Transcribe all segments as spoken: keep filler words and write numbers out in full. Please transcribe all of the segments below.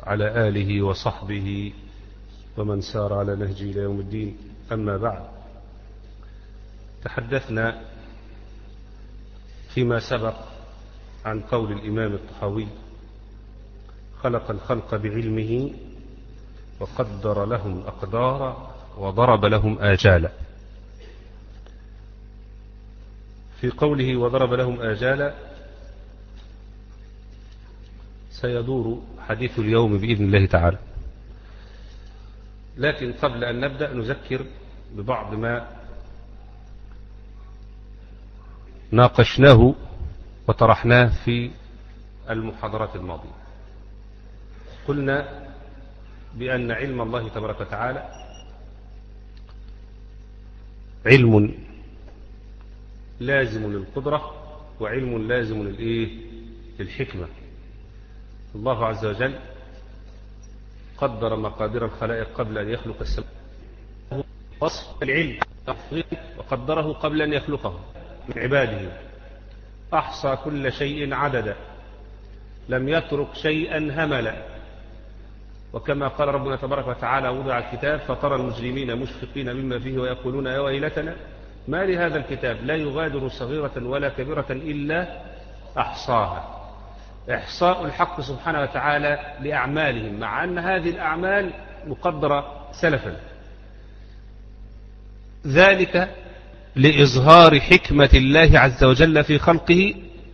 وعلى آله وصحبه ومن سار على نهجه إلى يوم الدين. أما بعد، تحدثنا فيما سبق عن قول الإمام الطحاوي: خلق الخلق بعلمه وقدر لهم أقدارا وضرب لهم آجالا. في قوله وضرب لهم آجالا سيدور حديث اليوم بإذن الله تعالى، لكن قبل أن نبدأ نذكر ببعض ما ناقشناه وطرحناه في المحاضرات الماضية. قلنا بأن علم الله تبارك وتعالى علم لازم للقدرة وعلم لازم للإيه؟ للحكمة. الله عز وجل قدر مقادير الخلائق قبل أن يخلق السماء، وصف العلم وقدره قبل أن يخلقه من عباده، أحصى كل شيء عددا، لم يترك شيئا هملا. وكما قال ربنا تبارك وتعالى: وضع الكتاب فترى المجرمين مشفقين مما فيه ويقولون يا ويلتنا ما لهذا الكتاب لا يغادر صغيرة ولا كبيرة إلا أحصاها. إحصاء الحق سبحانه وتعالى لأعمالهم، مع أن هذه الأعمال مقدرة سلفا، ذلك لإظهار حكمة الله عز وجل في خلقه،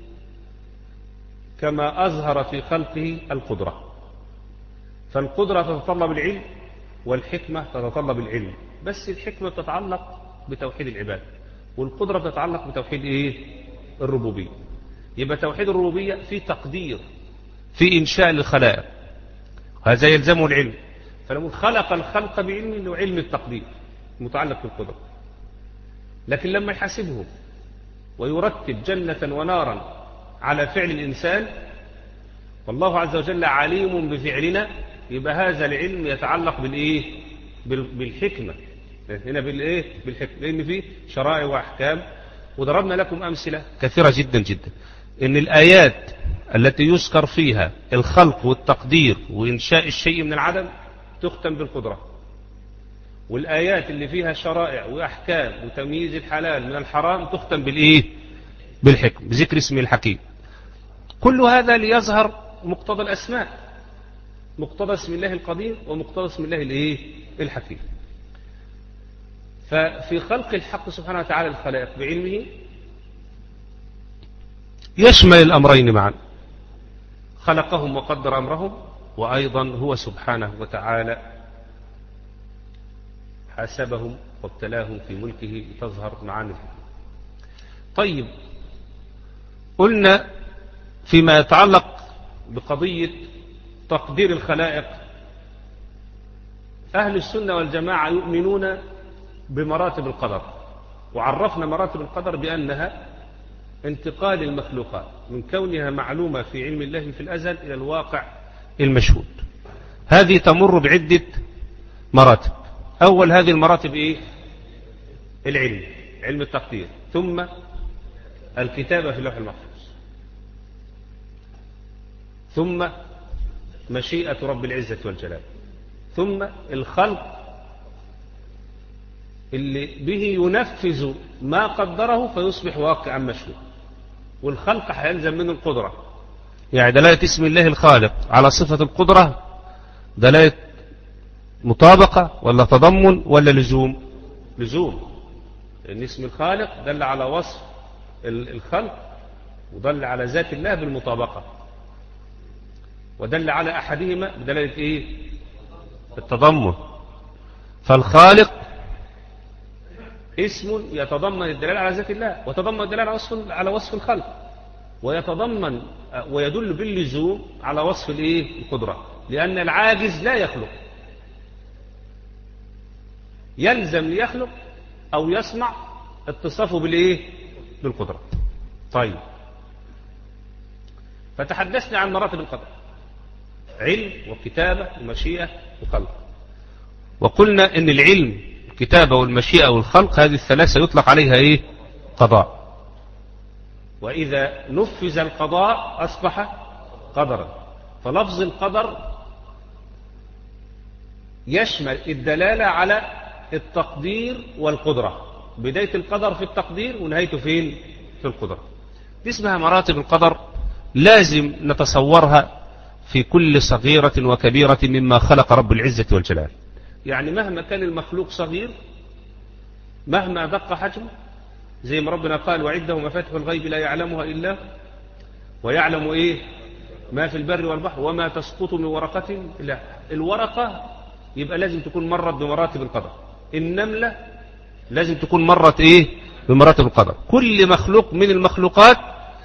كما أظهر في خلقه القدرة. فالقدرة تتطلب العلم والحكمة تتطلب العلم، بس الحكمة تتعلق بتوحيد العباد والقدرة تتعلق بتوحيد إيه؟ الربوبية. يبقى توحيد الربوبية في تقدير، في إنشاء الخلائق، هذا يلزمه العلم. فلما خلق الخلق بعلم له علم التقدير متعلق بالقدرة، لكن لما يحاسبهم ويرتب جنة ونارا على فعل الإنسان والله عز وجل عليم بفعلنا، يبقى هذا العلم يتعلق بالإيه؟ بالحكمة. هنا بالإيه؟ بالحكمة، لأن فيه شرائع وأحكام. وضربنا لكم أمثلة كثيرة جدا جدا إن الآيات التي يذكر فيها الخلق والتقدير وإنشاء الشيء من العدم تختم بالقدرة، والآيات اللي فيها شرائع وأحكام وتمييز الحلال من الحرام تختم بالإيه؟ بالحكم، بذكر اسم الحكيم. كل هذا ليظهر مقتضى الأسماء، مقتضى اسم الله القدير ومقتضى اسم الله الإيه؟ الحكيم. ففي خلق الحق سبحانه وتعالى الخلائق بعلمه يشمل الأمرين معا، خلقهم وقدر أمرهم، وأيضا هو سبحانه وتعالى حاسبهم وابتلاهم في ملكه لتظهر معاني الحكمة. طيب، قلنا فيما يتعلق بقضية تقدير الخلائق، أهل السنة والجماعة يؤمنون بمراتب القدر، وعرفنا مراتب القدر بأنها انتقال المخلوقات من كونها معلومة في علم الله في الأزل إلى الواقع المشهود. هذه تمر بعدة مراتب. أول هذه المراتب إيه؟ العلم، علم التقدير، ثم الكتابة في اللوح المحفوظ، ثم مشيئة رب العزة والجلال، ثم الخلق اللي به ينفذ ما قدره فيصبح واقعا مشهود. والخلق هيلزم منه القدرة، يعني دلالة اسم الله الخالق على صفة القدرة دلالة مطابقة ولا تضمن ولا لزوم؟ لزوم، لأن اسم الخالق دل على وصف الخلق ودل على ذات الله بالمطابقة، ودل على أحدهما بدلالة إيه؟ التضمن. فالخالق اسم يتضمن الدلالة على ذات الله، ويتضمن الدلالة على وصف على وصف الخلق، ويتضمن ويدل باللزوم على وصف الايه؟ القدرة، لأن العاجز لا يخلق، يلزم ليخلق أو يصنع اتصافه بالايه؟ بالقدرة. طيب، فتحدثنا عن مراتب القدر: علم وكتابة ومشيئة وخلق. وقلنا ان العلم الكتابة والمشيئة والخلق هذه الثلاثة يطلق عليها ايه؟ قضاء. وإذا نفذ القضاء أصبح قدرا. فلفظ القدر يشمل الدلالة على التقدير والقدرة، بداية القدر في التقدير ونهايته فين؟ في القدرة. دي اسمها مراتب القدر، لازم نتصورها في كل صغيرة وكبيرة مما خلق رب العزة والجلال. يعني مهما كان المخلوق صغير، مهما دق حجمه، زي ما ربنا قال وعنده مفاتح الغيب لا يعلمها إلا ويعلم إيه ما في البر والبحر وما تسقط من ورقة إلا. الورقة يبقى لازم تكون مرت بمراتب القدر، النملة لازم تكون مرت إيه بمراتب القدر. كل مخلوق من المخلوقات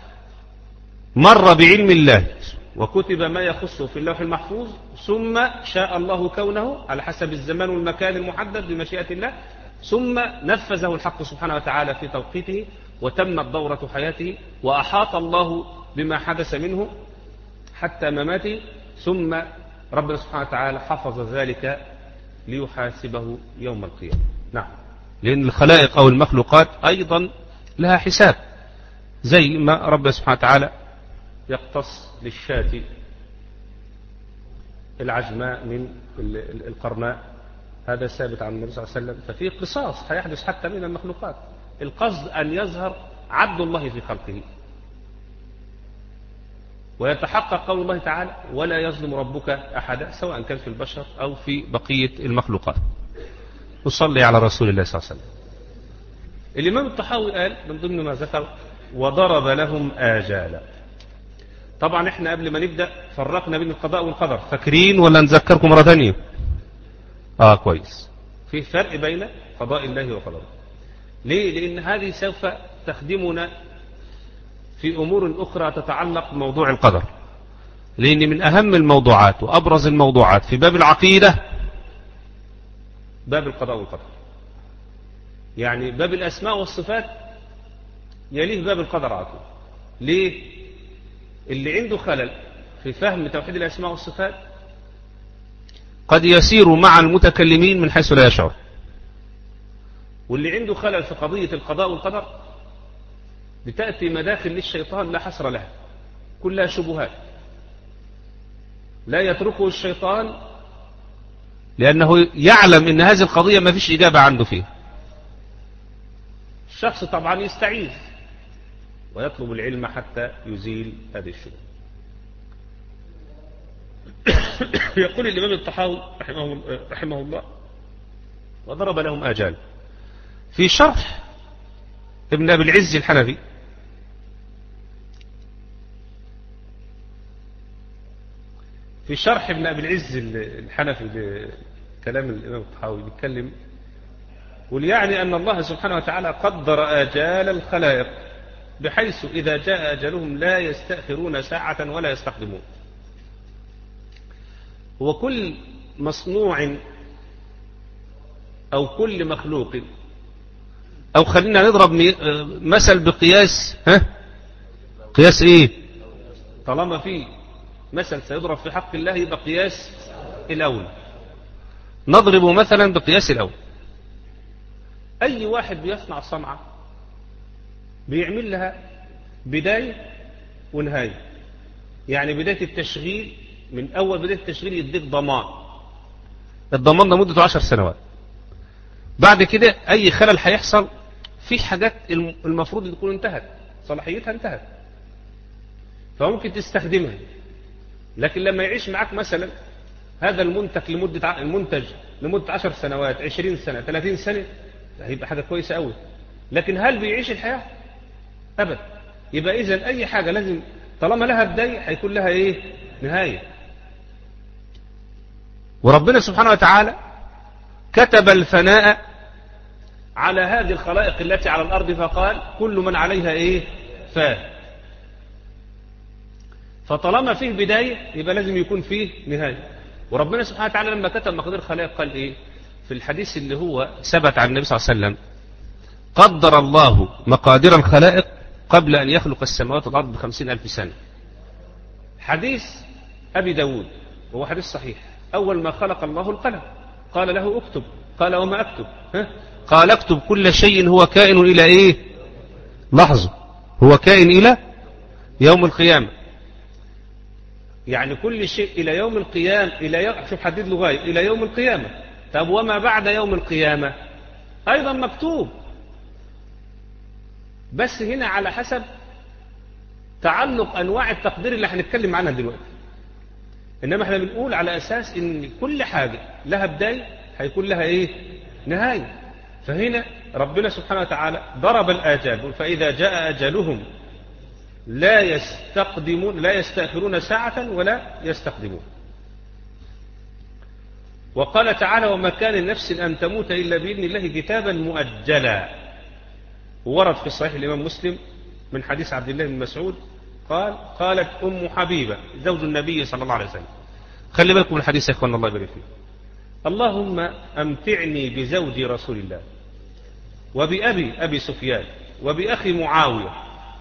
مر بعلم الله وكتب ما يخصه في اللوح المحفوظ، ثم شاء الله كونه على حسب الزمان والمكان المحدد بمشيئة الله، ثم نفذه الحق سبحانه وتعالى في توقيته وتمت دورة حياته وأحاط الله بما حدث منه حتى مماته، ثم ربنا سبحانه وتعالى حفظ ذلك ليحاسبه يوم القيامة. نعم، لأن الخلائق أو المخلوقات أيضا لها حساب، زي ما ربنا سبحانه وتعالى يقتص للشاة العجماء من القرناء، هذا ثابت عن النبي صلى الله عليه وسلم، ففي قصاص هيحدث حتى من المخلوقات. القصد أن يظهر عدل الله في خلقه ويتحقق قول الله تعالى ولا يظلم ربك أحدا، سواء كان في البشر أو في بقية المخلوقات. نصلي على رسول الله صلى الله عليه وسلم. الإمام الطحاوي قال من ضمن ما ذكر وضرب لهم آجالا. طبعا احنا قبل ما نبدأ فرقنا بين القضاء والقدر، فاكرين ولا نذكركم مرة ثانية؟ اه كويس. في فرق بين قضاء الله وقدره. ليه؟ لأن هذه سوف تخدمنا في أمور أخرى تتعلق بموضوع القدر، لأن من أهم الموضوعات وأبرز الموضوعات في باب العقيدة باب القضاء والقدر. يعني باب الأسماء والصفات يليه باب القدر على طول. ليه؟ اللي عنده خلل في فهم توحيد الأسماء والصفات قد يسير مع المتكلمين من حيث لا يشعر، واللي عنده خلل في قضية القضاء والقدر بتأتي مداخل للشيطان لا حصر لها، كلها شبهات لا يتركه الشيطان، لأنه يعلم أن هذه القضية ما فيش إجابة عنده فيها. الشخص طبعا يستعيذ ويطلب العلم حتى يزيل هذه الشبهة. يقول الإمام الطحاوي رحمه, رحمه الله وضرب لهم آجال. في شرح ابن أبي العز الحنفي في شرح ابن أبي العز الحنفي لكلام الإمام الطحاوي بيتكلم وليعني أن الله سبحانه وتعالى قدر آجال الخلائق بحيث إذا جاء أجلهم لا يستأخرون ساعة ولا يستقدمون. وكل مصنوع أو كل مخلوق، أو خلينا نضرب مثل بقياس، ها قياس إيه؟ طالما في مثل سيضرب في حق الله يبقى قياس الأول. نضرب مثلا بقياس الأول. أي واحد بيصنع صنعة بيعمل لها بداية ونهاية. يعني بداية التشغيل، من أول بداية التشغيل يديك ضمان، الضمان ده مدته عشر سنوات. بعد كده أي خلل هيحصل في حاجات المفروض تكون انتهت، صلاحيتها انتهت، فممكن تستخدمها. لكن لما يعيش معك مثلا هذا المنتج لمدة المنتج لمدة عشر سنوات، عشرين سنة، ثلاثين سنة، هيبقى حاجة كويسة قوي. لكن هل بيعيش الحياة؟ أبدا. يبقى إذن أي حاجة لازم طالما لها بداية هيكون لها إيه؟ نهاية. وربنا سبحانه وتعالى كتب الفناء على هذه الخلائق التي على الأرض فقال كل من عليها إيه؟ فان. فطالما فيه بداية يبقى لازم يكون فيه نهاية. وربنا سبحانه وتعالى لما كتب مقادير الخلائق قال إيه؟ في الحديث اللي هو ثبت عن النبي صلى الله عليه وسلم: قدر الله مقادير الخلائق قبل أن يخلق السماوات والأرض بخمسين ألف سنة. حديث أبي داود وهو حديث صحيح. أول ما خلق الله القلم قال له اكتب، قال وما أكتب؟ ها؟ قال اكتب كل شيء هو كائن إلى إيه؟ لحظة، هو كائن إلى يوم القيامة. يعني كل شيء إلى يوم القيامة، إلى يوم، شوف حدد له غاية، إلى يوم القيامة. طب وما بعد يوم القيامة أيضا مكتوب، بس هنا على حسب تعلق أنواع التقدير اللي هنتكلم عنها دلوقتي. إنما احنا بنقول على أساس إن كل حاجة لها بداية هيكون لها إيه؟ نهاية. فهنا ربنا سبحانه وتعالى ضرب الآجال، فإذا جاء أجلهم لا يستقدمون، لا يستأخرون ساعة ولا يستقدمون. وقال تعالى: وما كان نفس أن تموت إلا بإذن الله كتابا مؤجلا. ورد في صحيح الإمام مسلم من حديث عبد الله بن مسعود قال: قالت أم حبيبة زوج النبي صلى الله عليه وسلم، خلي بالكم من الحديث يا إخوان الله يبارك فيكم: اللهم أمتعني بزوج رسول الله وبأبي أبي سفيان وبأخي معاوية.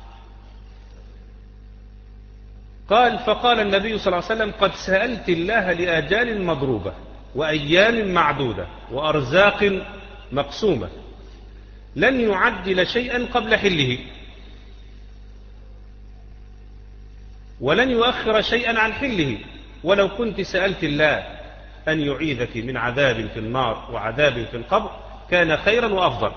قال: فقال النبي صلى الله عليه وسلم: قد سألت الله لآجال مضروبة وأيام معدودة وأرزاق مقسومة لن يعجل شيئا قبل حله ولن يؤخر شيئا عن حله، ولو كنت سألت الله أن يعيذك من عذاب في النار وعذاب في القبر كان خيرا وأفضل.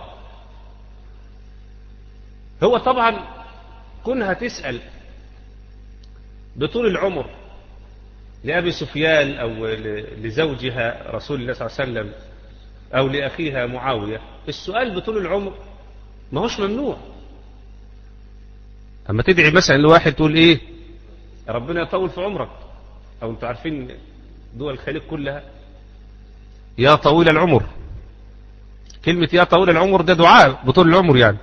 هو طبعا كونها تسأل بطول العمر لأبي سفيان أو لزوجها رسول الله صلى الله عليه وسلم أو لأخيها معاوية، السؤال بطول العمر ما هوش ممنوع. أما تدعي مثلا لواحد تقول إيه؟ ربنا يطول في عمرك، أو أنتوا عارفين دول الخليج كلها يا طويل العمر، كلمة يا طويل العمر ده دعاء بطول العمر يعني.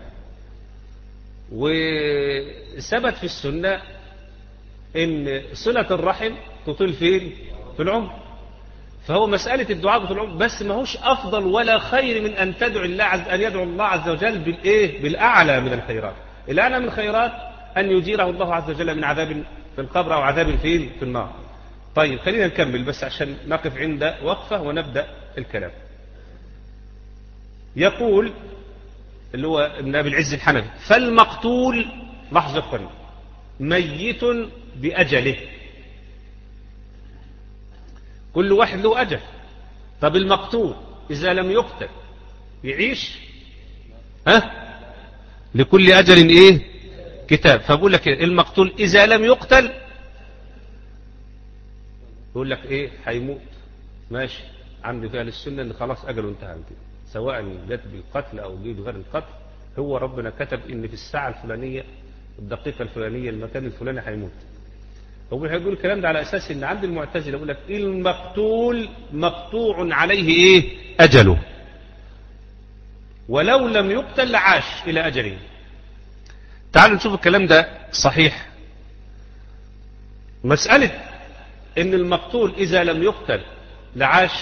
وثبت في السنة إن صلة الرحم تطيل فين؟ في العمر. فهو مسألة الدعاء بطول العمر بس ما هوش أفضل ولا خير من أن تدعو الله عز أن يدعو الله عز وجل بالإيه؟ بالأعلى من الخيرات. الأعلى من الخيرات أن يجيره الله عز وجل من عذاب في القبر أو عذاب فين؟ في النار. طيب خلينا نكمل بس عشان نقف عند وقفة ونبدأ الكلام. يقول اللي هو ابن أبي العز الحنفي: فالمقتول، لحظة قريب، ميت بأجله. كل واحد له أجل. طب المقتول إذا لم يقتل يعيش؟ ها؟ لكل أجل إيه؟ كتاب. فبقول لك المقتول إذا لم يقتل يقول لك إيه؟ هيموت. ماشي، عندي فيها للسنة إن خلاص أجله انتهى كده، سواء جت بالقتل أو جه بغير القتل، هو ربنا كتب إن في الساعة الفلانية الدقيقة الفلانية المكان الفلاني هيموت. هو هيقول الكلام ده على أساس إن عند المعتزلة يقول لك المقتول مقطوع عليه إيه؟ أجله، ولو لم يقتل لعاش إلى أجله. تعالوا نشوف الكلام ده صحيح. مسألة إن المقتول إذا لم يقتل لعاش،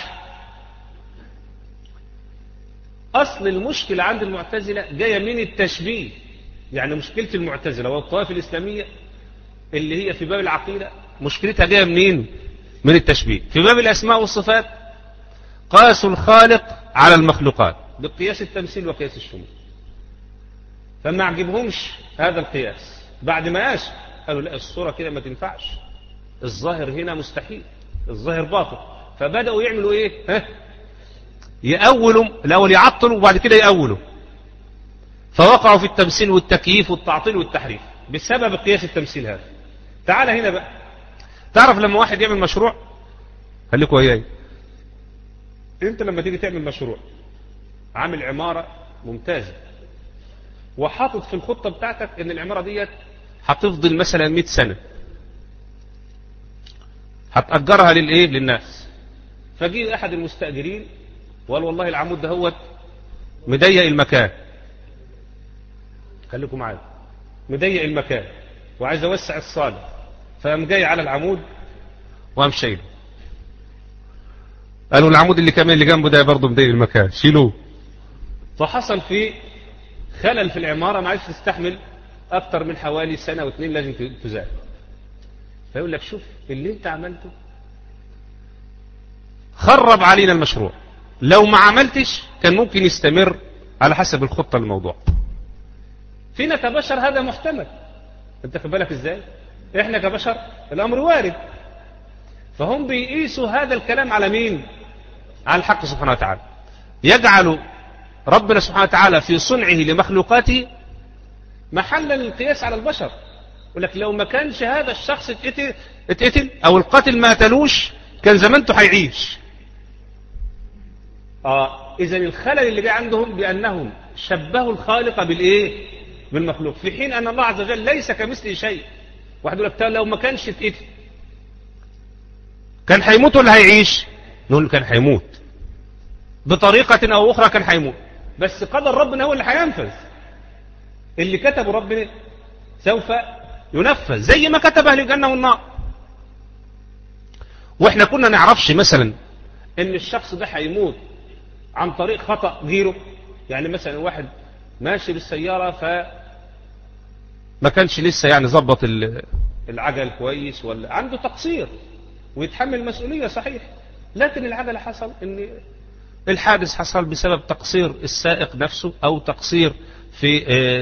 أصل المشكلة عند المعتزلة جاية من التشبيه. يعني مشكلة المعتزلة والطوائف الإسلامية اللي هي في باب العقيدة مشكلتها جاية منين؟ من التشبيه. في باب الأسماء والصفات قاسوا الخالق على المخلوقات بقياس التمثيل وقياس الشمول، فما عجبهمش هذا القياس. بعد ما قاسوا قالوا لا، الصورة كده ما تنفعش، الظاهر هنا مستحيل، الظاهر باطل. فبدأوا يعملوا ايه؟ ها؟ يأولوا الأول، يعطلوا وبعد كده يأولوا، فوقعوا في التمثيل والتكييف والتعطيل والتحريف بسبب قياس التمثيل هذا. تعال هنا بقى، تعرف لما واحد يعمل مشروع، خليكم وياي، انت لما تيجي تعمل مشروع عامل عمارة ممتازة وحاطط في الخطة بتاعتك ان العمارة ديت هتفضل مثلا مئة سنة، هتأجرها للايه؟ للناس. فجي احد المستأجرين وقال والله العمود ده هو مضيق المكان، خليكم معايا، مضيق المكان وعايز اوسع الصالة، فقام جاي على العمود وقام شايله. قالوا العمود اللي كمان اللي جنبه ده برضه مضيق المكان، شيلوه. فحصل في خلل في العمارة ما عادش تستحمل اكتر من حوالي سنة واثنين، لازم تزال. فيقول لك شوف اللي انت عملته خرب علينا المشروع، لو ما عملتش كان ممكن يستمر على حسب الخطة الموضوع. فينا كبشر هذا محتمل، انت خد بالك ازاي؟ احنا كبشر الامر وارد، فهم بيقيسوا هذا الكلام على مين؟ على الحق سبحانه وتعالى. يجعل ربنا سبحانه وتعالى في صنعه لمخلوقاته محلا للقياس على البشر. يقول لك لو ما كانش هذا الشخص اتقتل, اتقتل او القاتل ما قتلوش كان زمانته هيعيش. اه اذا الخلل اللي جاء عندهم بانهم شبهوا الخالق بالايه؟ بالمخلوق، في حين ان الله عز وجل ليس كمثله شيء. واحد يقول لك لو ما كانش اتقتل كان هيموت ولا هيعيش؟ نقول كان هيموت بطريقة او اخرى، كان هيموت، بس قدر ربنا هو اللي هينفذ. اللي كتبه ربنا سوف ينفذ زي ما كتب اهل الجنة والنار. واحنا كنا نعرفش مثلا ان الشخص ده هيموت عن طريق خطأ غيره. يعني مثلا واحد ماشي بالسيارة ف ما كانش لسه يعني ظبط العجل كويس ولا عنده تقصير ويتحمل مسؤولية صحيح، لكن العجلة حصل ان الحادث حصل بسبب تقصير السائق نفسه او تقصير في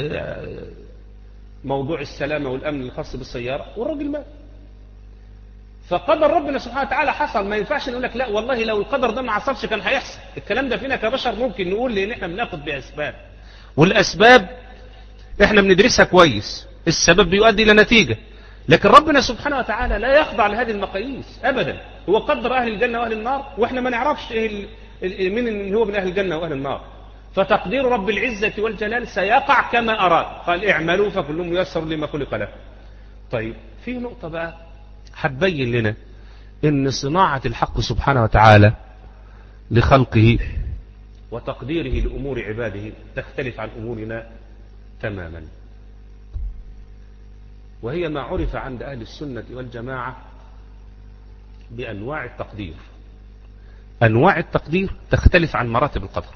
موضوع السلامة والامن الخاص بالسيارة والراجل مات. فقدر ربنا سبحانه وتعالى حصل. ما ينفعش نقول لك لا والله لو القدر ده ما حصلش كان هيحصل. الكلام ده فينا كبشر ممكن نقول لان احنا بناخد باسباب، والاسباب احنا بندرسها كويس، السبب بيؤدي الى نتيجة. لكن ربنا سبحانه وتعالى لا يخضع لهذه المقاييس ابدا. هو قدر اهل الجنة واهل النار واحنا ما نعرفش ايه مين اللي هو من اهل الجنة واهل النار. فتقدير رب العزة والجلال سيقع كما اراد. قال اعملوا فكل ميسر لما خلق له. طيب في نقطة بقى هتبين لنا ان صناعة الحق سبحانه وتعالى لخلقه وتقديره لامور عباده تختلف عن امورنا تماما، وهي ما عرف عند اهل السنة والجماعة بانواع التقدير. انواع التقدير تختلف عن مراتب القدر.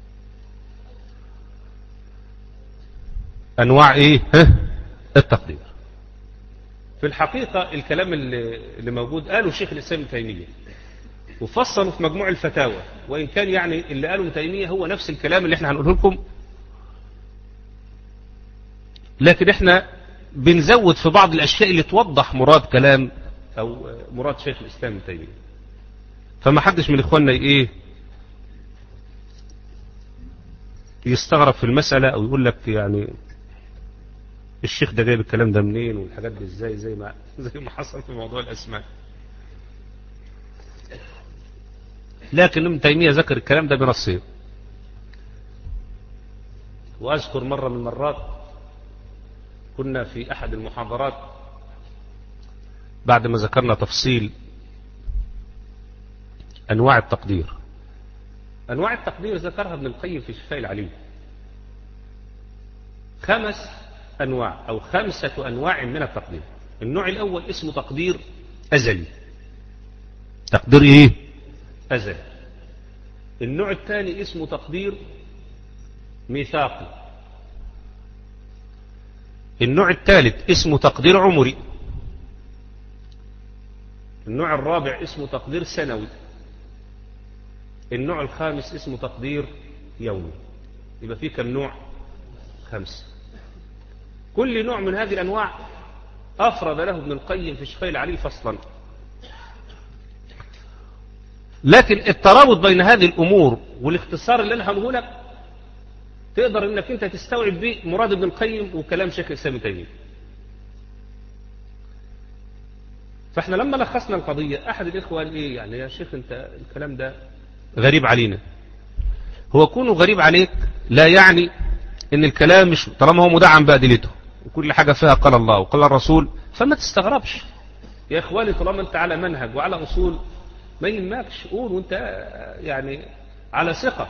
انواع ايه التقدير؟ في الحقيقة الكلام اللي, اللي موجود قاله شيخ الإسلام ابن تيمية وفصلوا في مجموع الفتاوى، وإن كان يعني اللي قاله ابن تيمية هو نفس الكلام اللي احنا هنقوله لكم، لكن احنا بنزود في بعض الأشياء اللي توضح مراد كلام أو مراد شيخ الإسلام ابن تيمية. فما حدش من إخواننا ايه يستغرب في المسألة أو يقول لك يعني الشيخ ده جايب الكلام ده منين والحاجات دي ازاي، زي ما زي ما حصل في موضوع الاسماء. لكن ابن تيمية ذكر الكلام ده بنصه. واذكر مرة من المرات كنا في احد المحاضرات بعد ما ذكرنا تفصيل انواع التقدير. انواع التقدير ذكرها ابن القيم في شفاء العليل. خمس أنواع أو خمسة أنواع من التقدير. النوع الأول اسمه تقدير أزلي. تقدير إيه؟ أزلي. النوع الثاني اسمه تقدير ميثاقي. النوع الثالث اسمه تقدير عمري. النوع الرابع اسمه تقدير سنوي. النوع الخامس اسمه تقدير يومي. يبقى فيه كم نوع؟ خمسة. كل نوع من هذه الأنواع أفرد له ابن القيم في شفاء العليل فصلا. لكن الترابط بين هذه الأمور والاختصار اللي أنا هقوله لك تقدر انك انت تستوعب به مراد ابن القيم وكلام شيخ الإسلام ابن تيمية. فاحنا لما لخصنا القضية أحد الإخوة قال إيه يعني يا شيخ أنت الكلام ده غريب علينا. هو كونه غريب عليك لا يعني ان الكلام مش طالما هو مدعم بأدلته وكل حاجة فيها قال الله وقال الرسول فما تستغربش يا اخواني. طالما انت على منهج وعلى اصول ما يهمكش قول وانت يعني على ثقة.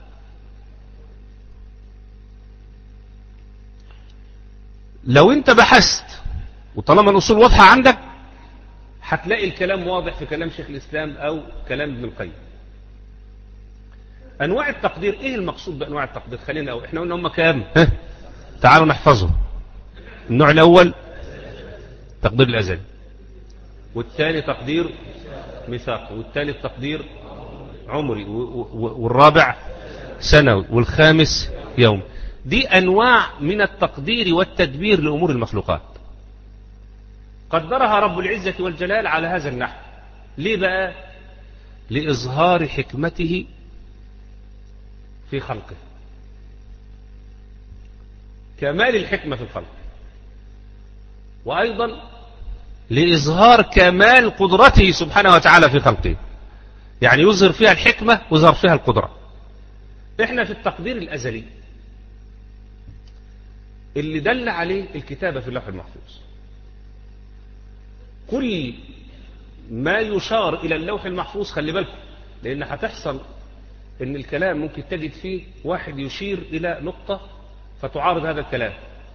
لو انت بحثت وطالما الاصول واضحة عندك هتلاقي الكلام واضح في كلام شيخ الاسلام او كلام ابن القيم. انواع التقدير ايه المقصود بانواع التقدير؟ خلينا أو احنا قلنا هم كام؟ تعالوا نحفظهم. النوع الاول تقدير الازلي، والثاني تقدير ميثاقي، والثالث تقدير عمري، والرابع سنوي، والخامس يوم. دي انواع من التقدير والتدبير لامور المخلوقات قدرها رب العزة والجلال على هذا النحو. ليه بقى؟ لإظهار حكمته في خلقه، كمال الحكمة في الخلق، وأيضا لإظهار كمال قدرته سبحانه وتعالى في خلقه، يعني يظهر فيها الحكمة ويظهر فيها القدرة. احنا في التقدير الأزلي اللي دل عليه الكتابة في اللوح المحفوظ، كل ما يشار إلى اللوح المحفوظ خلي بالكم، لأن هتحصل إن الكلام ممكن تجد فيه واحد يشير إلى نقطة فتعارض هذا الكلام،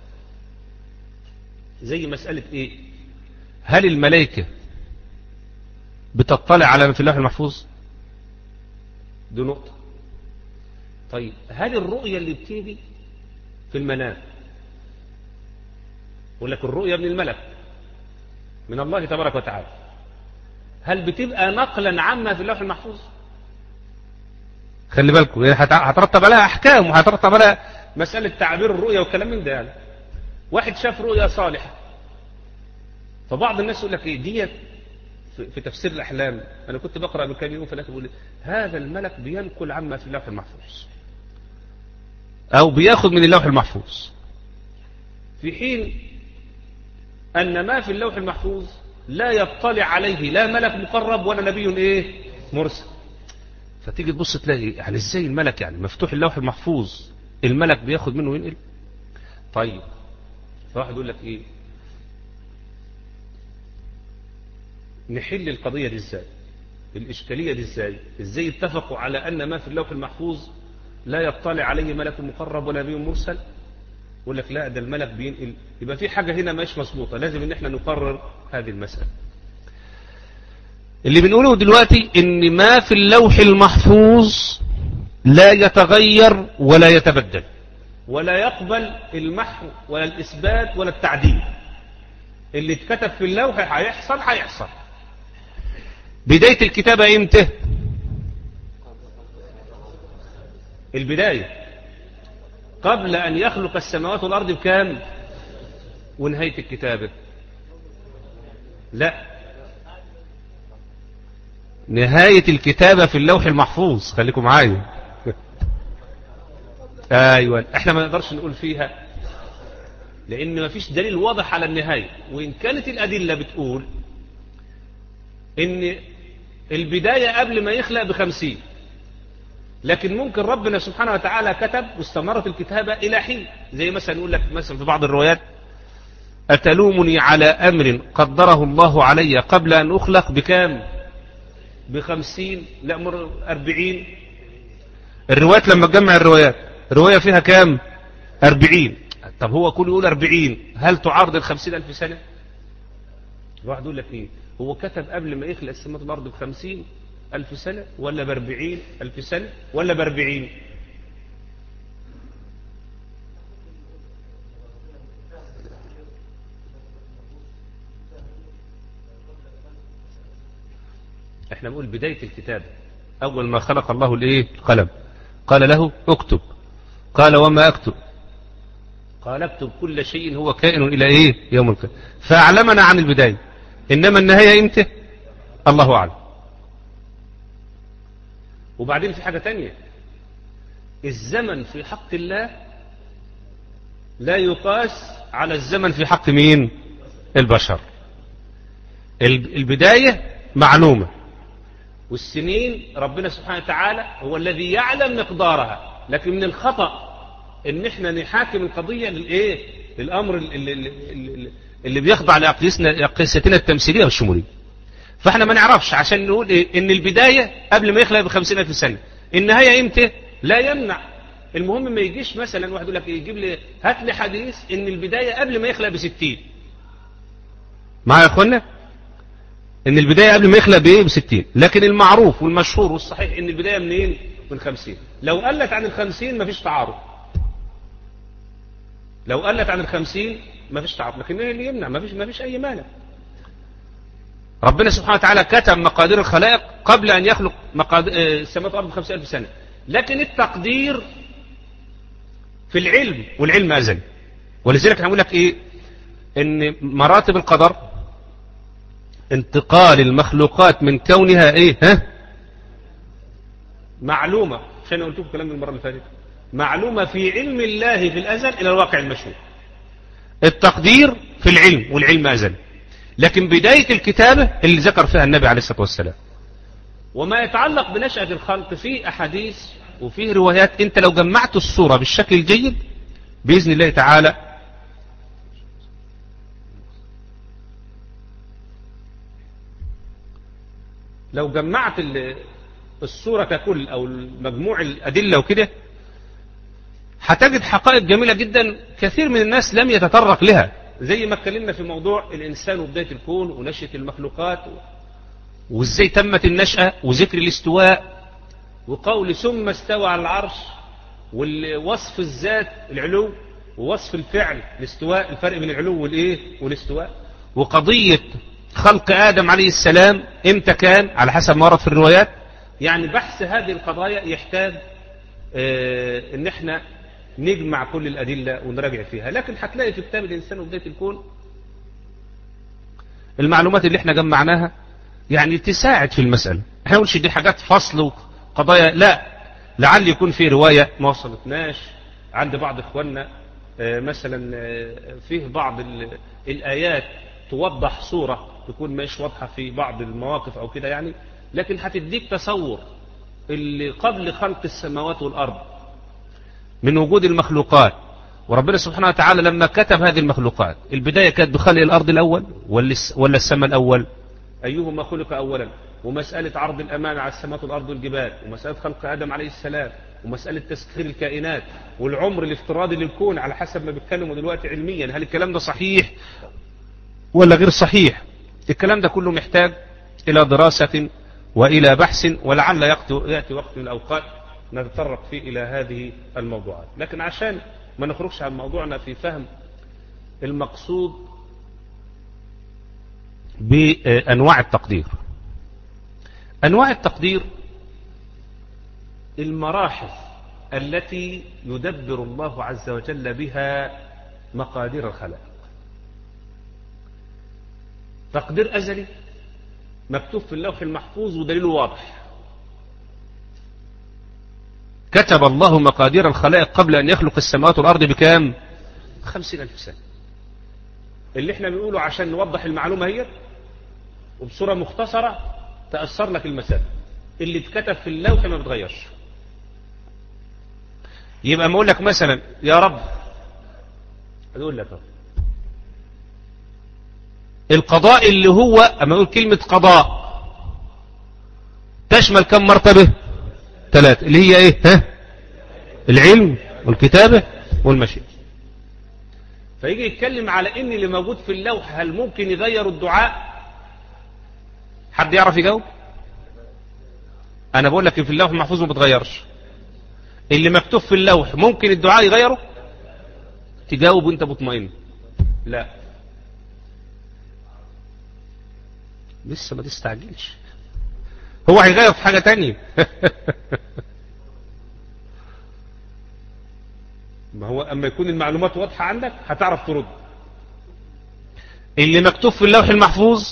زي مسألة إيه؟ هل الملائكة بتطلع على ما في اللوح المحفوظ؟ دي نقطة. طيب هل الرؤية اللي بتيجي في المنام، يقول لك الرؤية من الملك من الله تبارك وتعالى، هل بتبقى نقلا عما في اللوح المحفوظ؟ خلي بالكم هترتب عليها احكام، وهترتب عليها مسألة تعبير الرؤية والكلام من ده. يعني واحد شاف رؤية صالحة، فبعض الناس يقول لك ايه ديت في تفسير الاحلام. انا كنت بقرا من كام يوم فلقيت بيقول هذا الملك بينقل عما في اللوح المحفوظ، او بياخذ من اللوح المحفوظ، في حين ان ما في اللوح المحفوظ لا يطلع عليه لا ملك مقرب ولا نبي ايه مرسل. فتيجي تبص تلاقي يعني ازاي الملك يعني مفتوح اللوح المحفوظ الملك بياخد منه وينقل؟ طيب فواحد يقول لك ايه نحل القضية دي ازاي، الاشكالية دي ازاي، ازاي اتفقوا على ان ما في اللوح المحفوظ لا يطلع عليه ملك مقرب ولا نبي مرسل؟ يقول لك لا ده الملك بينقل، يبقى في حاجة هنا مش مظبوطة، لازم ان احنا نقرر هذه المسألة. اللي بنقوله دلوقتي ان ما في اللوح المحفوظ لا يتغير ولا يتبدل ولا يقبل المحو ولا الإثبات ولا التعديل. اللي اتكتب في اللوح هيحصل هيحصل. بداية الكتابة امتى؟ البداية قبل أن يخلق السماوات والأرض بكام؟ ونهاية الكتابة لا، نهاية الكتابة في اللوح المحفوظ. خليكم معايا. ايوه احنا ما نقدرش نقول فيها لان ما فيش دليل واضح على النهاية، وان كانت الادلة بتقول ان البداية قبل ما يخلق بخمسين، لكن ممكن ربنا سبحانه وتعالى كتب واستمرت الكتابة الى حين، زي مثلا يقول لك مثلا في بعض الروايات اتلومني على امر قدره الله علي قبل ان اخلق بكام؟ بخمسين، لا مر أربعين. الروايات لما تجمع الروايات رواية فيها كام؟ أربعين. طب هو كل يقول أربعين، هل تعارض الخمسين ألف سنة؟ واحد يقول لك ايه هو كتب قبل ما يخلق السماوات والأرض بخمسين ألف سنة ولا بأربعين ألف سنة ولا بأربعين؟ احنا بنقول بداية الكتاب اول ما خلق الله الايه القلم قال له اكتب، قال وما اكتب؟ قال اكتب كل شيء هو كائن الى ايه يوم القيامة. فاعلمنا عن البداية، انما النهاية امتى الله اعلم. وبعدين في حاجة تانية، الزمن في حق الله لا يقاس على الزمن في حق مين؟ البشر. البداية معلومة، والسنين ربنا سبحانه وتعالى هو الذي يعلم مقدارها، لكن من الخطأ ان احنا نحاكم القضية للايه للامر اللي, اللي, اللي بيخضع لأقيستنا التمثيلية والشمولية. فاحنا ما نعرفش عشان نقول ايه ان البداية قبل ما يخلق بخمسين الف سنة، النهاية امتى لا يمنع. المهم ما يجيش مثلا واحد يقول لك يجيب لي هات لي حديث ان البداية قبل ما يخلق بستين. معايا يا اخوانا؟ ان البداية قبل ما يخلق بايه بستين، لكن المعروف والمشهور والصحيح ان البداية منين؟ من خمسين. لو قلت عن الخمسين مفيش تعارض، لو قلت عن الخمسين مفيش تعارض، لكن ايه اللي يمنع؟ مفيش مفيش اي مانع. ربنا سبحانه وتعالى كتب مقادير الخلائق قبل ان يخلق مقادير السماوات والارض بخمسين الف سنة، لكن التقدير في العلم، والعلم ازلي. ولذلك هنقول لك ايه ان مراتب القدر انتقال المخلوقات من كونها ايه ها معلومة، عشان قلت لكم كلام المرة اللي فاتت، معلومة في علم الله في الأزل إلى الواقع المشهود. التقدير في العلم، والعلم أزل، لكن بداية الكتابة اللي ذكر فيها النبي عليه الصلاة والسلام. وما يتعلق بنشأة الخلق في أحاديث وفيه روايات، انت لو جمعت الصورة بالشكل الجيد بإذن الله تعالى لو جمعت الصورة ككل أو مجموع الأدلة وكده هتجد حقائق جميلة جدا كثير من الناس لم يتطرق لها، زي ما اتكلمنا في موضوع الإنسان وبداية الكون ونشأة المخلوقات وإزاي تمت النشأة وذكر الاستواء وقول ثم استوى على العرش، والوصف الذات العلو ووصف الفعل الاستواء، الفرق بين العلو والإيه والاستواء، وقضية خلق آدم عليه السلام امتى كان على حسب ما ورد في الروايات. يعني بحث هذه القضايا يحتاج اه ان احنا نجمع كل الأدلة ونراجع فيها، لكن هتلاقي في كتاب الإنسان وبداية الكون المعلومات اللي احنا جمعناها يعني تساعد في المسألة. احنا نقولش دي حاجات فصل وقضايا، لا، لعل يكون في رواية ما وصلتناش عند بعض اخواننا اه مثلا اه فيه بعض الآيات توضح صورة تكون مش واضحة في بعض المواقف أو كده يعني، لكن هتديك تصور اللي قبل خلق السماوات والأرض من وجود المخلوقات. وربنا سبحانه وتعالى لما كتب هذه المخلوقات البداية كانت بخلق الأرض الأول ولا السماء الأول؟ أيهما خلق أولا؟ ومسألة عرض الأمانة على السماوات والأرض والجبال، ومسألة خلق آدم عليه السلام، ومسألة تسخير الكائنات، والعمر الافتراضي للكون على حسب ما بيتكلموا دلوقتي علميا، هل الكلام ده صحيح ولا غير صحيح؟ الكلام ده كله محتاج إلى دراسة وإلى بحث، ولعل يأتي وقت من الأوقات نتطرق فيه إلى هذه الموضوعات. لكن عشان ما نخرجش عن موضوعنا في فهم المقصود بأنواع التقدير. أنواع التقدير المراحل التي يدبر الله عز وجل بها مقادير الخلائق. تقدير أزلي مكتوب في اللوح المحفوظ ودليله واضح، كتب الله مقادير الخلائق قبل أن يخلق السماوات والأرض بكام؟ خمسين ألف سنة. اللي احنا بنقوله عشان نوضح المعلومة هي وبصورة مختصرة تأثر لك المسألة، اللي اتكتب في اللوح ما بتغيرش. يبقى ما اقول لك مثلا يا رب، اقول لك القضاء اللي هو اما اقول كلمة قضاء تشمل كم مرتبة؟ ثلاثة، اللي هي ايه؟ ها؟ العلم والكتابة والمشيئة. فيجي يتكلم على ان اللي موجود في اللوح هل ممكن يغير الدعاء؟ حد يعرف يجاوب؟ انا بقول لك في اللوح المحفوظ ما بتغيرش. اللي مكتوب في اللوح ممكن الدعاء يغيره؟ تجاوب وانت مطمئن لا. لسه ما تستعجلش، هو هيغير في حاجة تانية. ما هو اما يكون المعلومات واضحة عندك هتعرف ترد. اللي مكتوب في اللوح المحفوظ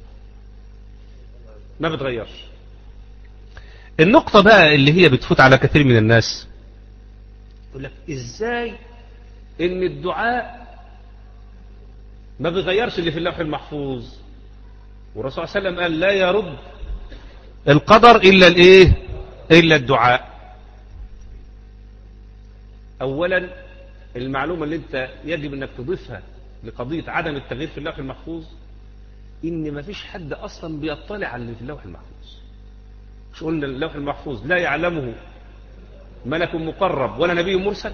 ما بتغيرش. النقطة بقى اللي هي بتفوت على كثير من الناس، يقول لك ازاي ان الدعاء ما بيغيرش اللي في اللوح المحفوظ، والرسول صلى الله عليه وسلم قال لا يرد القدر الا الايه؟ الا الدعاء. اولا المعلومة اللي انت يجب انك تضيفها لقضية عدم التغيير في اللوح المحفوظ ان ما فيش حد اصلا بيطلع على اللي في اللوح المحفوظ. مش قلنا اللوح المحفوظ لا يعلمه ملك مقرب ولا نبي مرسل؟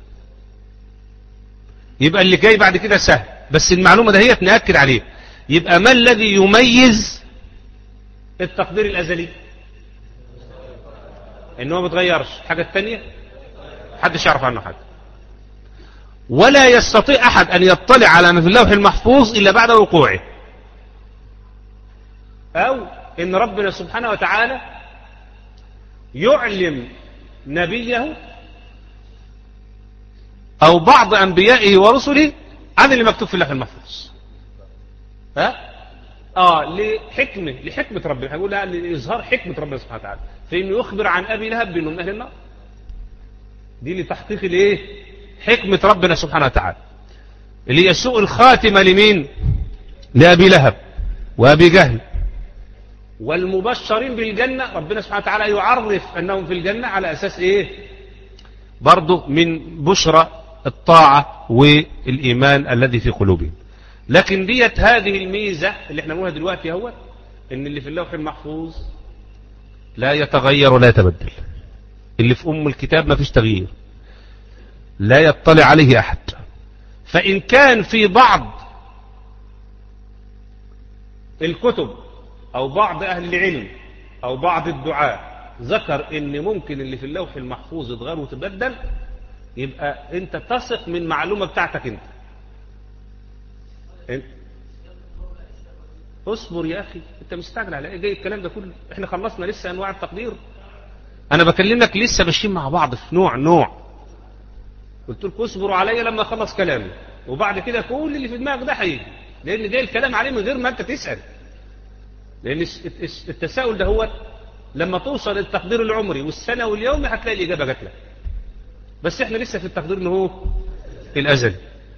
يبقى اللي جاي بعد كده سهل، بس المعلومة ده هي نأكد عليه. يبقى ما الذي يميز التقدير الأزلي؟ انه ما بتغيرش. حاجة التانية محدش يعرف عنه حاجة، ولا يستطيع أحد أن يطلع على ما في اللوح المحفوظ إلا بعد وقوعه، أو إن ربنا سبحانه وتعالى يعلم نبيه أو بعض أنبيائه ورسله عن اللي مكتوب في اللوح المحفوظ. ها؟ اه لحكمه لحكمه ربنا، هنقول لاظهار حكمه ربنا سبحانه وتعالى في انه يخبر عن ابي لهب بانه من اهل النار. دي لتحقيق الايه؟ حكمه ربنا سبحانه وتعالى، اللي هي سوء الخاتمه لمين؟ لابي لهب وابي جهل. والمبشرين بالجنه ربنا سبحانه وتعالى يعرف انهم في الجنه على اساس ايه؟ برضه من بشرى الطاعه والايمان الذي في قلوبهم. لكن ديت هذه الميزة اللي احنا نقولها دلوقتي هو ان اللي في اللوح المحفوظ لا يتغير ولا يتبدل، اللي في ام الكتاب ما فيش تغيير، لا يطلع عليه احد. فان كان في بعض الكتب او بعض اهل العلم او بعض الدعاء ذكر ان ممكن اللي في اللوح المحفوظ يتغير وتبدل، يبقى انت تثق من معلومة بتاعتك انت. انت اصبر يا اخي، انت مستعجل على ايه؟ جاي الكلام ده كله؟ احنا خلصنا لسه انواع التقدير. انا بكلمك لسه ماشيين مع بعض في نوع نوع. قلت لكم اصبروا عليا لما اخلص كلامي، وبعد كده كل اللي في دماغك ده هيجي، لان جاي الكلام عليه من غير ما انت تسال. لان التساؤل ده هو لما توصل للتقدير العمري والسنه واليومي هتلاقي الاجابه جات لك. بس احنا لسه في التقدير اللي هو الازلي.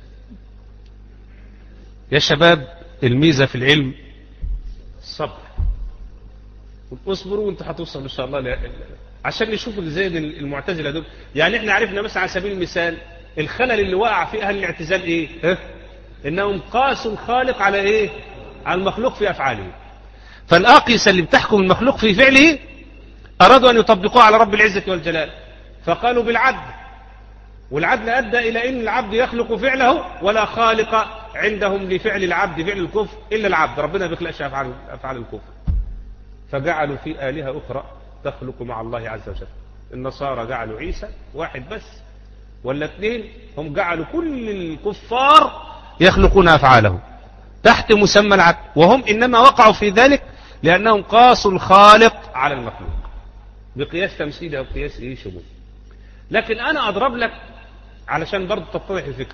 يا شباب الميزة في العلم الصبر، اصبروا وانتوا هتوصلوا ان شاء الله ل... عشان نشوف ازاي المعتزلة دول. يعني احنا عرفنا مثلا على سبيل المثال الخلل اللي وقع في اهل الاعتزال ايه؟ اه؟ انهم قاسوا الخالق على ايه؟ على المخلوق في افعاله. فالاقيسة اللي بتحكم المخلوق في فعله ارادوا ان يطبقوه على رب العزة والجلال، فقالوا بالعدل، والعدل ادى الى ان العبد يخلق فعله ولا خالق عندهم لفعل العبد فعل الكفر الا العبد، ربنا ما بيخلقش افعال افعال الكفر. فجعلوا في الهه اخرى تخلق مع الله عز وجل. النصارى جعلوا عيسى واحد بس ولا اثنين، هم جعلوا كل الكفار يخلقون افعاله تحت مسمى العبد، وهم انما وقعوا في ذلك لانهم قاسوا الخالق على المخلوق بقياس تمثيلي او قياس ايه شبه. لكن انا اضرب لك علشان برضه تتضح الفكره،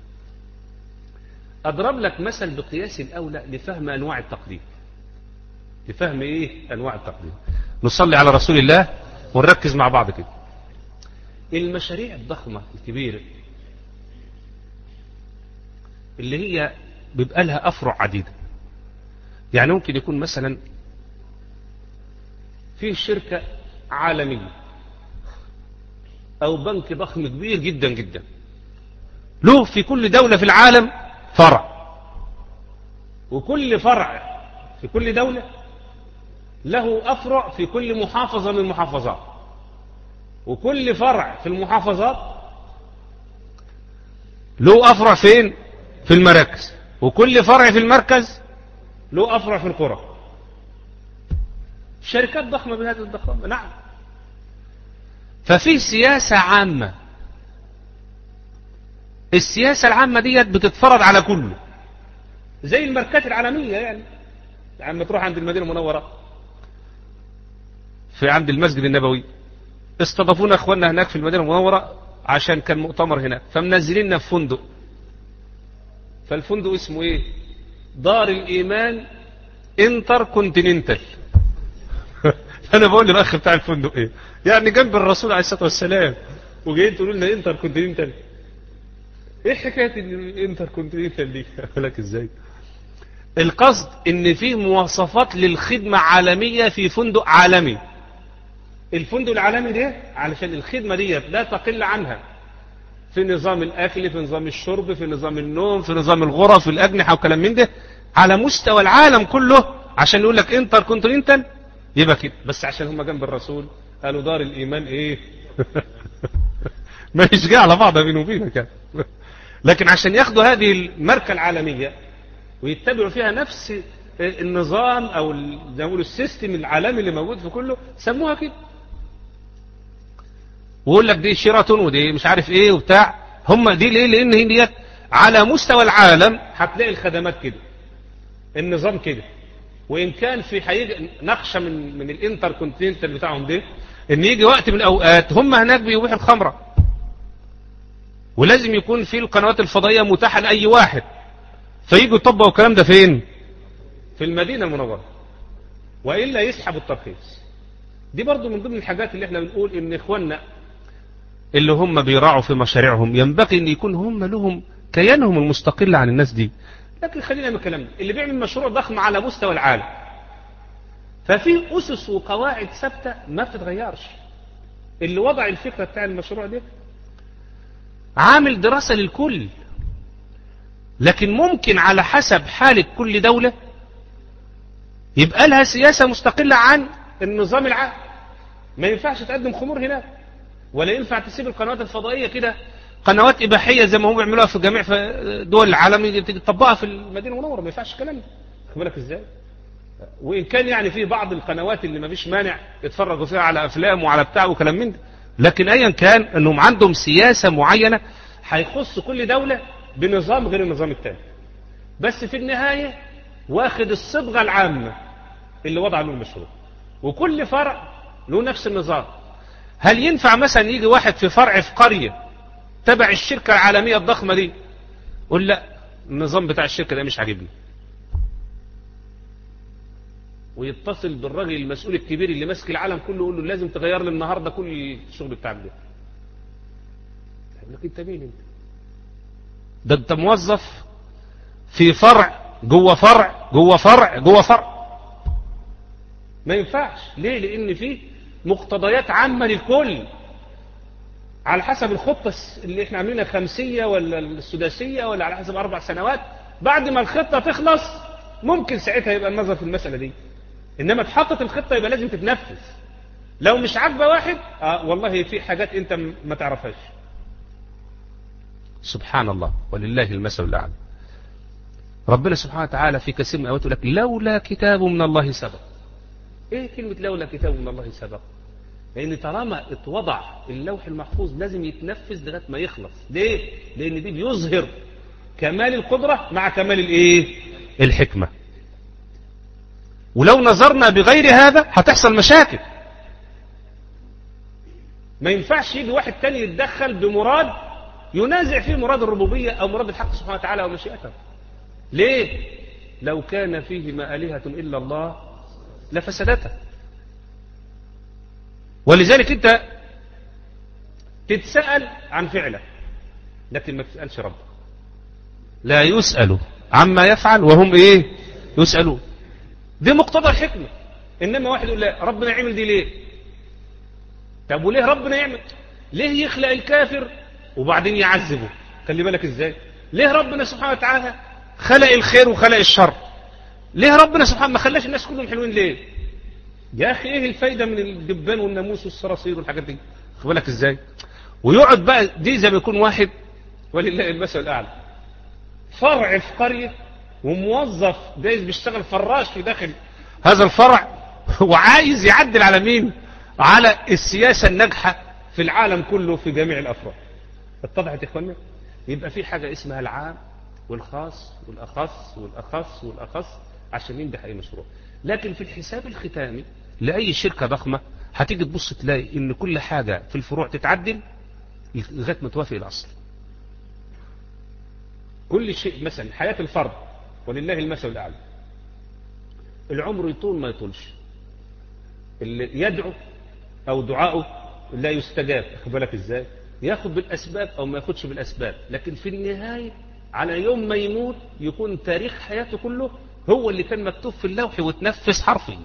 اضرب لك مثل بقياس الاولى لفهم انواع التقدير. لفهم ايه انواع التقدير؟ نصلي على رسول الله ونركز مع بعض كده. المشاريع الضخمه الكبيره اللي هي بيبقى لها افرع عديده، يعني ممكن يكون مثلا في شركه عالميه او بنك ضخم كبير جدا جدا له في كل دولة في العالم فرع، وكل فرع في كل دولة له أفرع في كل محافظة من المحافظات، وكل فرع في المحافظات له أفرع فين؟ في المراكز، وكل فرع في المركز له أفرع في القرى. شركات ضخمة بهذه الضخامة، نعم. ففي سياسة عامة، السياسة العامة ديت بتتفرض على كله، زي الماركات العالمية. يعني لما تروح عند المدينة المنورة في عند المسجد النبوي، استضافونا اخواننا هناك في المدينة المنورة عشان كان مؤتمر هناك، فمنزليننا في فندق. فالفندق اسمه ايه؟ دار الايمان انتر كونتيننتال. انا بقول للاخ بتاع الفندق ايه يعني جنب الرسول عليه الصلاه والسلام، وجايين تقولوا لنا انتر كونتيننتال؟ ايه حكايه الانتر كونتيننتال دي؟ اقول لك ازاي. القصد ان في مواصفات للخدمه عالميه في فندق عالمي. الفندق العالمي ده علشان الخدمه دي لا تقل عنها في نظام الاكل، في نظام الشرب، في نظام النوم، في نظام الغرف، في الاجنحه وكلام من ده على مستوى العالم كله، عشان يقول لك انتر كونتيننتال يبقى كده. بس عشان هم جنب الرسول قالوا دار الايمان ايه؟ ما يشجع على بعضها بينه وبينك يعني. لكن عشان ياخدوا هذه الماركه العالميه ويتبعوا فيها نفس النظام او زي ما بيقولوا السيستم العالمي اللي موجود في كله، سموها كده. ويقول لك دي شيراتون ودي مش عارف ايه وبتاع. هم دي ليه؟ لان هي ديت على مستوى العالم هتلاقي الخدمات كده، النظام كده. وان كان في هيجي نقشه من من الانتر كونتيننتال بتاعهم ده، ان يجي وقت من الاوقات هم هناك بيبيحوا الخمره، ولازم يكون في القنوات الفضائيه متاحه لاي واحد، فييجوا يطبقوا الكلام ده فين؟ في المدينة المنورة، وإلا يسحب الترخيص. دي برضو من ضمن الحاجات اللي احنا بنقول ان اخواننا اللي هم بيراعوا في مشاريعهم ينبغي ان يكون هم لهم كيانهم المستقل عن الناس دي. لكن خلينا من كلامنا، اللي بيعمل مشروع ضخم على مستوى العالم ففي أسس وقواعد ثابتة ما بتتغيرش. اللي وضع الفكرة بتاع المشروع ده عامل دراسة للكل، لكن ممكن على حسب حالة كل دولة يبقى لها سياسة مستقلة عن النظام العام. ما ينفعش تقدم خمور هناك، ولا ينفع تسيب القنوات الفضائية كده قنوات إباحية زي ما هم بيعملوها في جميع دول العالم تطبقها في المدينة المنورة. ما ينفعش الكلام ده. خد بالك ازاي؟ وإن كان يعني في بعض القنوات اللي ما فيش مانع يتفرجوا فيها على أفلام وعلى بتاع وكلام من ده، لكن أيا كان أنهم عندهم سياسة معينة هيخص كل دولة بنظام غير النظام التاني، بس في النهاية واخد الصبغة العامة اللي وضع له المشروع، وكل فرع له نفس النظام. هل ينفع مثلا يجي واحد في فرع في قرية تبع الشركة العالمية الضخمة دي يقول لا النظام بتاع الشركة ده مش عاجبني، ويتصل بالراجل المسؤول الكبير اللي ماسك العالم كله يقول له لازم تغير لي النهارده كل الشغل بتاعك ده؟ يقول لك انت مين انت؟ ده انت موظف في فرع جوه فرع جوه فرع جوه فرع. ما ينفعش. ليه؟ لان في مقتضيات عامة للكل على حسب الخطة اللي احنا عاملينها خمسية ولا السداسية ولا على حسب اربع سنوات. بعد ما الخطة تخلص ممكن ساعتها يبقى النظر في المسألة دي، انما تحطت الخطة يبقى لازم تتنفذ. لو مش عاجبه واحد اه والله في حاجات انت ما تعرفهاش. سبحان الله ولله المثل الأعلى. ربنا سبحانه وتعالى في كثير من آياته يقول لك لولا كتاب من الله سبق. ايه كلمة لولا كتاب من الله سبق؟ لان طالما اتوضع اللوح المحفوظ لازم يتنفذ لغايه ما يخلص. ليه؟ لان دي بيظهر كمال القدرة مع كمال الايه؟ الحكمة. ولو نظرنا بغير هذا هتحصل مشاكل. ما ينفعش يجي واحد تاني يتدخل بمراد ينازع فيه مراد الربوبية او مراد الحق سبحانه وتعالى او مشيئته. ليه؟ لو كان فيهما آلهة إلا الله لفسدتها. ولذلك انت تتسأل عن فعله لكن ما تسألش ربك. لا يسأل عما يفعل وهم ايه؟ يسألون. دي مقتضى الحكمة. انما واحد يقول لا ربنا يعمل دي ليه؟ طب وليه ربنا يعمل؟ ليه يخلق الكافر وبعدين يعذبه؟ خلي بالك ازاي؟ ليه ربنا سبحانه وتعالى خلق الخير وخلق الشر؟ ليه ربنا سبحانه ما خلاش الناس كلهم حلوين ليه؟ يا اخي ايه الفايدة من الدبان والناموس والصراصير والحاجات دي؟ خد بالك ازاي؟ ويقعد بقى دي زي ما يكون واحد ولله المثل الاعلى فرع في قرية وموظف جايز بيشتغل فراش في داخل هذا الفرع وعايز يعدل على مين؟ على السياسة الناجحة في العالم كله في جميع الافراد. اتضحت يا اخوانا؟ يبقى في حاجة اسمها العام والخاص والأخص والأخص والأخص عشان ينجح أي مشروع. لكن في الحساب الختامي لأي شركة ضخمة هتيجي تبص تلاقي إن كل حاجة في الفروع تتعدل لغاية ما توافق الأصل. كل شيء مثلا حياة الفرد ولله المثل الأعلى، العمر يطول ما يطولش، اللي يدعو أو دعاؤه لا يستجاب. خد بالك إزاي؟ ياخد بالأسباب أو ما ياخدش بالأسباب، لكن في النهاية على يوم ما يموت يكون تاريخ حياته كله هو اللي كان مكتوب في اللوح وتنفذ حرفيا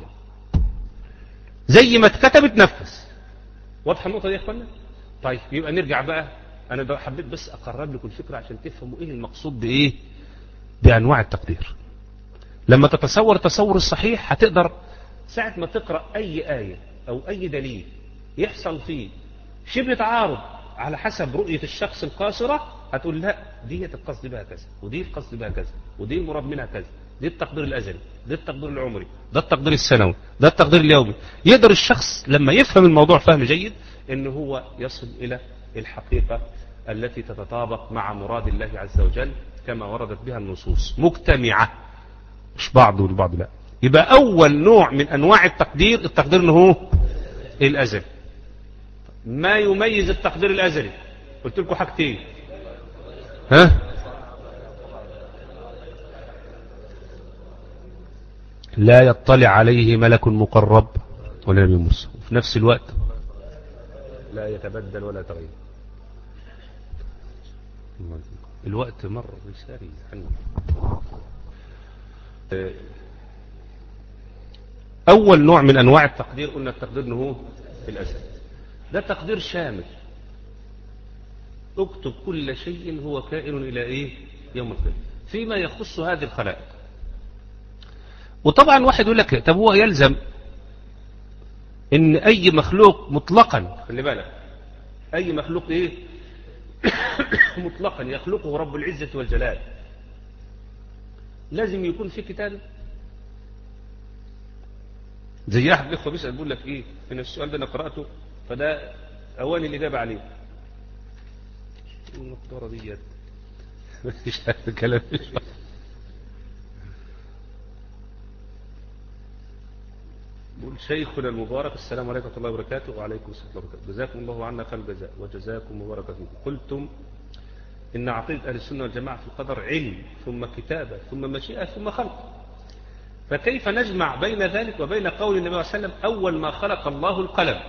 زي ما اتكتب اتنفذ. واضحه النقطه دي يا اخوانا؟ طيب يبقى نرجع بقى. انا حبيت بس اقرب لكم الفكره عشان تفهموا ايه المقصود بايه بانواع التقدير. لما تتصور التصور الصحيح هتقدر ساعه ما تقرا اي ايه او اي دليل يحصل فيه شبه تعارض على حسب رؤيه الشخص القاصره هتقول لا دي القصد بها كذا ودي القصد بها كذا ودي المراد منها كذا، دي التقدير الازلي، ده التقدير العمري، ده التقدير السنوي، ده التقدير اليومي. يقدر الشخص لما يفهم الموضوع فهم جيد ان هو يصل الى الحقيقة التي تتطابق مع مراد الله عز وجل كما وردت بها النصوص مجتمعة، مش بعض والبعض لا. يبقى اول نوع من انواع التقدير التقدير انه هو الازلي. ما يميز التقدير الازلي؟ قلت لكم حاجتين. ها لا يطلع عليه ملك مقرب ولا نبي مرسل، وفي نفس الوقت لا يتبدل ولا يتغير. الوقت مر بسريع. أول نوع من أنواع التقدير قلنا التقدير إنه في الأزل، ده تقدير شامل، اكتب كل شيء هو كائن إلى إيه يوم القيامة فيما يخص هذه الخلائق. وطبعا واحد يقول لك طب هو يلزم إن أي مخلوق مطلقا، خلي بالك، أي مخلوق إيه مطلقا يخلقه رب العزة والجلال لازم يكون في كتاب؟ زي أحد الإخوة بيسأل بيقول لك إيه إن السؤال ده أنا قرأته فده أواني الإجابة عليه. النقطة ديت مفيش هذا كلام. بقول شيخنا المبارك السلام عليكم ورحمة الله وبركاته. وعليكم السلام ورحمة الله وبركاته. جزاكم الله عنا خير الجزاء وجزاكم مبارك فيكم. قلتم إن عقيدة أهل السنة والجماعة في القدر علم ثم كتابة ثم مشيئة ثم خلق، فكيف نجمع بين ذلك وبين قول النبي صلى الله عليه وسلم أول ما خلق الله القلم؟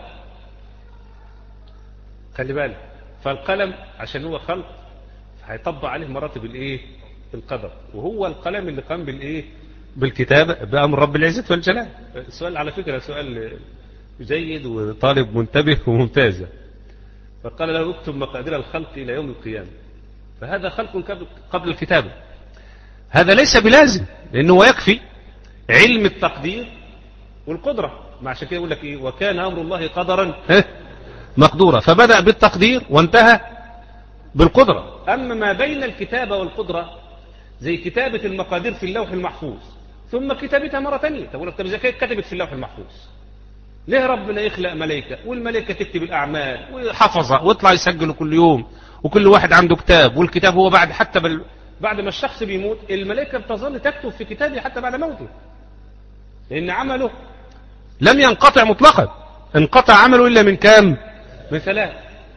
خلي بالك، فالقلم عشان هو خلق هيطبق عليه مراتب الايه القدر، وهو القلم اللي قام بالايه بالكتابة بأمر رب العزة والجلال. السؤال على فكرة سؤال جيد وطالب منتبه وممتاز. فقال له اكتب مقادير الخلق إلى يوم القيامة، فهذا خلق قبل الكتابة. هذا ليس بلازم، لأنه يكفي علم التقدير والقدرة. مع عشان كده يقول لك ايه وكان أمر الله قدرا مقدورا، فبدأ بالتقدير وانتهى بالقدرة. أما ما بين الكتابة والقدرة زي كتابة المقادير في اللوح المحفوظ ثم كتابتها مرة تانية، تقول لك طب إذا كانت كتبت في اللوح المحفوظ ليه ربنا يخلق ملائكة والملائكة تكتب الأعمال وحفظة ويطلع يسجلوا كل يوم وكل واحد عنده كتاب، والكتاب هو بعد حتى بل بعد ما الشخص بيموت الملائكة بتظل تكتب في كتابه حتى بعد موته، لأن عمله لم ينقطع مطلقا، انقطع عمله إلا من كام؟ من ثلاث.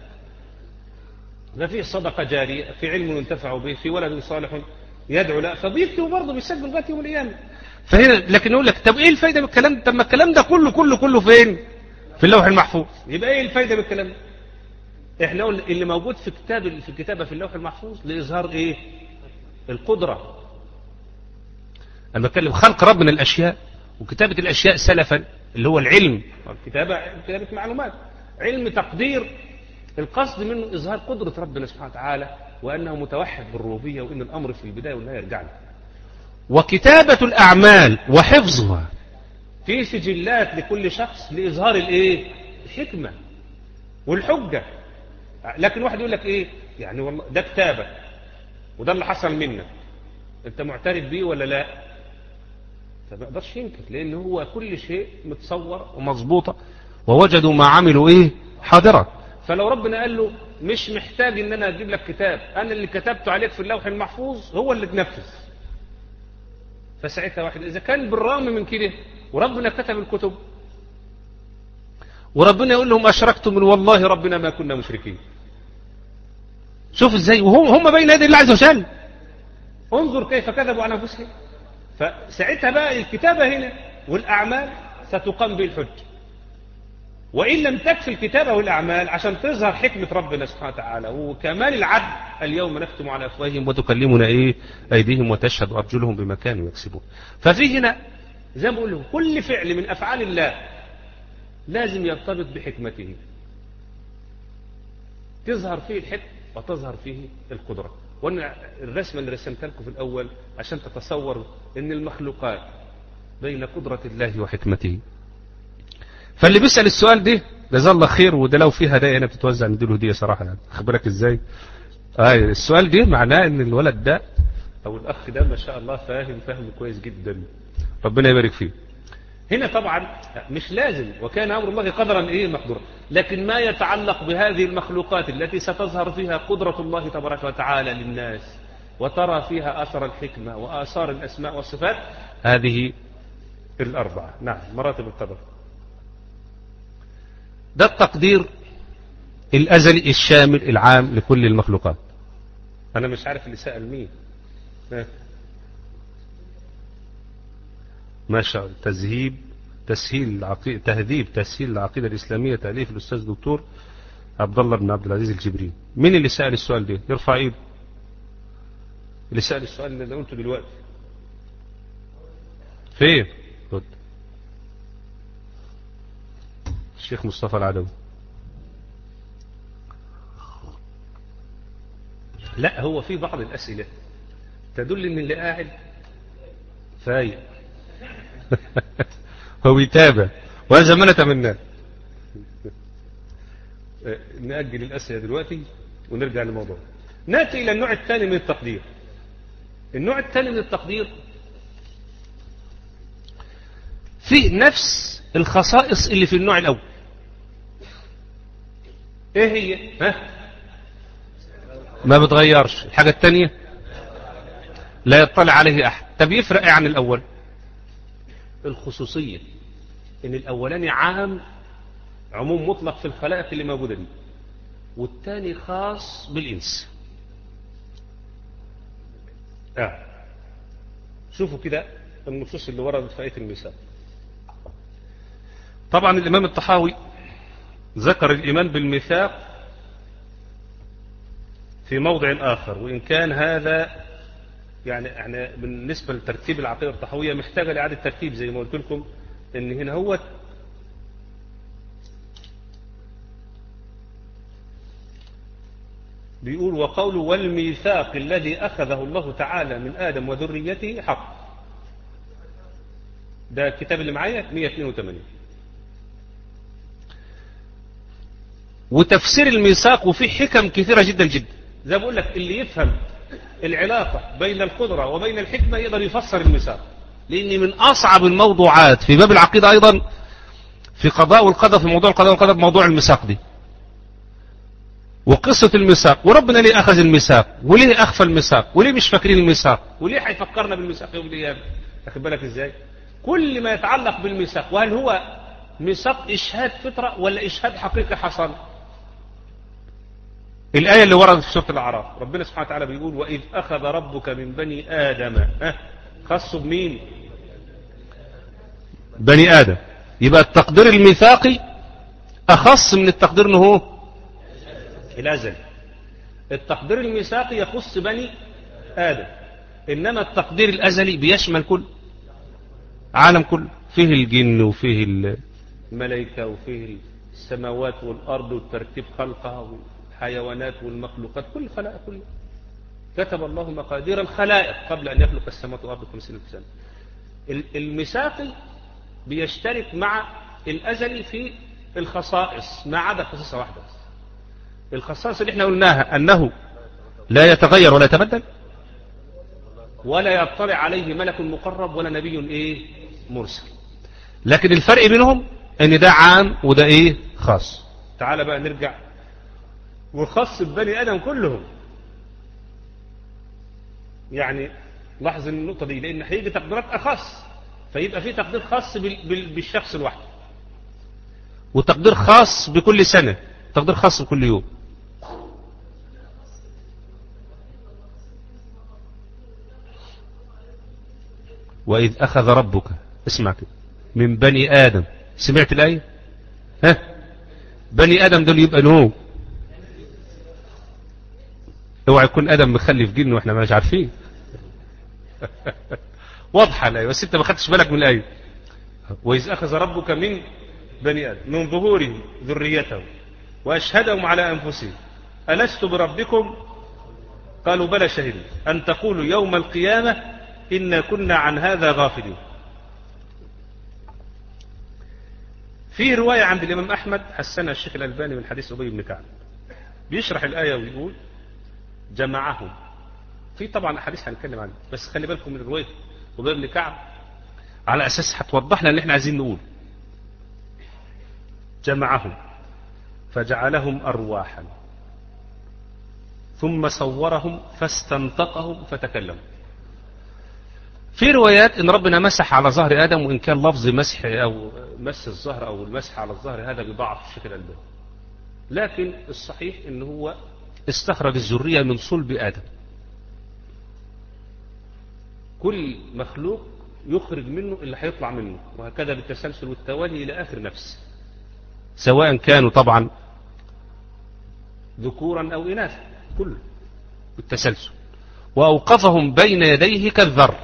ده فيه صدقة جارية، في علم ينتفع به، في ولد صالح يدعو له، فبيكتب برضه بيسجل لغاية يوم القيامة. فهنا لكن يقول لك طب ايه الفايدة بالكلام؟ طب ما الكلام ده كله كله كله فين؟ في اللوح المحفوظ. يبقى ايه الفايدة بالكلام ده؟ احنا قلنا اللي موجود في كتاب في الكتابة في اللوح المحفوظ لإظهار ايه؟ القدرة. انا بتكلم خلق ربنا الاشياء وكتابة الاشياء سلفا اللي هو العلم، الكتابة كتابة معلومات، علم تقدير، القصد منه إظهار قدرة ربنا سبحانه وتعالى وأنه متوحد بالربوبية وأن الأمر في البداية والنهاية يرجع له. وكتابة الأعمال وحفظها في سجلات لكل شخص لإظهار الإيه؟ الحكمة والحجة. لكن واحد يقول لك إيه يعني والله ده كتابة وده اللي حصل منك، أنت معترف بيه ولا لا؟ فما يقدرش ينكر، لأن هو كل شيء متصور ومظبوطة ووجدوا ما عملوا إيه حاضرا. فلو ربنا قال له مش محتاج ان انا اجيب لك كتاب، انا اللي كتبته عليك في اللوح المحفوظ هو اللي تنفذ، فساعتها واحد اذا كان بالرغم من كده وربنا كتب الكتب وربنا يقول لهم اشركتم من والله ربنا ما كنا مشركين، شوف ازاي وهم هم بين يدي الله عز وجل، انظر كيف كذبوا على انفسهم. فساعتها بقى الكتابة هنا والاعمال ستقام به الحج، وإن لم تكفي الكتابة والأعمال عشان تظهر حكمة ربنا سبحانه وتعالى وكمال العدل. اليوم نختم على أفواههم وتكلمنا إيه أيديهم وتشهد أرجلهم بما كانوا يكسبون. ففي هنا زي ما بقول لهم كل فعل من أفعال الله لازم يرتبط بحكمته، تظهر فيه الحكمة وتظهر فيه القدرة. وأنا الرسمة اللي رسمتها لكم في الأول عشان تتصور أن المخلوقات بين قدرة الله وحكمته. فاللي بيسأل السؤال ده جزاه الله خير، وده لو فيه هدايا هنا بتتوزع نديله هديه صراحه يعني خبرك ازاي. آه السؤال ده معناه ان الولد ده او الاخ ده ما شاء الله فاهم فهم كويس جدا، ربنا يبارك فيه. هنا طبعا مش لازم وكان امر الله قدرا ايه مقدورا، لكن ما يتعلق بهذه المخلوقات التي ستظهر فيها قدرة الله تبارك وتعالى للناس وترى فيها اثر الحكمة واثار الاسماء والصفات، هذه الاربعه. نعم مراتب القدر. ده التقدير الأزلي الشامل العام لكل المخلوقات. أنا مش عارف اللي سأل مين. ما شاء الله. تذهيب تسهيل العقيدة تهذيب تسهيل العقيدة الإسلامية، تأليف الأستاذ الدكتور عبد الله بن عبد العزيز الجبري. مين اللي سأل السؤال ده؟ يرفع ايده. اللي سأل السؤال اللي قلته دلوقتي فين؟ خد الشيخ مصطفى العدوي. لا، هو في بعض الأسئلة تدل ان اللي قاعد فايق هو يتابع، وهذا ما نتمناه. نأجل الأسئلة دلوقتي ونرجع للموضوع. نأتي إلى النوع الثاني من التقدير. النوع الثاني من التقدير في نفس الخصائص اللي في النوع الأول. ايه هي؟ ها؟ ما بتغيرش. الحاجة الثانية لا يطلع عليه أحد. طب يفرق ايه عن الأول؟ الخصوصية، ان الأولاني عام عموم مطلق في الخلائق اللي موجودة دي، والثاني خاص بالإنس. آه. شوفوا كده النصوص اللي وردت في آية الميثاق. طبعا الإمام الطحاوي ذكر الإيمان بالميثاق في موضع آخر، وإن كان هذا يعني احنا بالنسبة لترتيب العقيدة الطحاوية محتاجة لإعادة ترتيب، زي ما قلت لكم إن هنا هو بيقول وقوله والميثاق الذي أخذه الله تعالى من آدم وذريته حق. ده الكتاب اللي معايا مئة واثنين وثمانين. وتفسير الميثاق وفيه حكم كثيرة جدا جدا. زي ما بقول لك اللي يفهم العلاقة بين القدرة وبين الحكمة يقدر يفسر الميثاق، لأن من أصعب الموضوعات في باب العقيدة أيضا في قضاء والقدر، في موضوع القضاء والقدر موضوع الميثاق دي وقصة الميثاق، وربنا ليه أخذ الميثاق وليه أخفى الميثاق وليه مش فاكرين الميثاق وليه هيفكرنا بالميثاق يوم القيامة. أخد بالك إزاي؟ كل ما يتعلق بالميثاق، وهل هو ميثاق إشهاد فطرة ولا إشهاد حقيقي حصل؟ الآية اللي وردت في سورة الأعراف ربنا سبحانه وتعالى بيقول وإذ أخذ ربك من بني آدم، خصوا بمين؟ بني آدم. يبقى التقدير الميثاقي أخص من التقدير إنه هو الأزل. التقدير الميثاقي يخص بني آدم، إنما التقدير الأزلي بيشمل كل عالم كله، فيه الجن وفيه الملائكة وفيه السماوات والأرض والترتيب خلقها والحيوانات والمخلوقات، كل خلائق كله. كتب الله مقادير الخلائق قبل أن يخلق السماوات والأرض خمسين ألف سنة. الميثاقي بيشترك مع الأزلي في الخصائص ما عدا خصيصة واحدة. الخصائص اللي احنا قلناها أنه لا يتغير ولا يتبدل ولا يطلع عليه ملك مقرب ولا نبي ايه مرسل. لكن الفرق بينهم ان ده عام وده ايه خاص. تعال بقى نرجع وخاص ببني آدم كلهم. يعني لاحظ النقطة دي، لأن هيجي تقديرات أخص، فيبقى في تقدير خاص بالشخص الواحد وتقدير خاص بكل سنة، تقدير خاص بكل يوم. وإذ أخذ ربك، اسمع كده، من بني آدم. سمعت الآية؟ ها؟ بني آدم دول يبقى نوم. اوعى يكون آدم مخلف جن واحنا مش عارفين. واضحة الآية، بس انت ما خدتش بالك من الآية. وإذ أخذ ربك من بني آدم من ظهورهم ذريته وأشهدهم على أنفسهم ألست بربكم قالوا بلى شهدنا أن تقولوا يوم القيامة إنا كنا عن هذا غافلين. في رواية عند الإمام أحمد حسنها الشيخ الألباني من حديث أبي بن كعب، بيشرح الآية ويقول جمعهم. في طبعا أحاديث هنتكلم عنها، بس خلي بالكم من رواية أبي بن كعب على أساس هتوضح لنا اللي احنا عايزين نقول. جمعهم فجعلهم أرواحا ثم صورهم فاستنطقهم فتكلموا. في روايات ان ربنا مسح على ظهر آدم، وإن كان لفظ مسح أو مس الظهر أو المسح على الظهر هذا بضعف الشيخ الألباني، لكن الصحيح ان هو استخرج الذرية من صلب آدم. كل مخلوق يخرج منه اللي هيطلع منه، وهكذا بالتسلسل والتوالي إلى آخر نفس، سواء كانوا طبعا ذكورا أو إناثا، كله بالتسلسل. وأوقفهم بين يديه كالذر.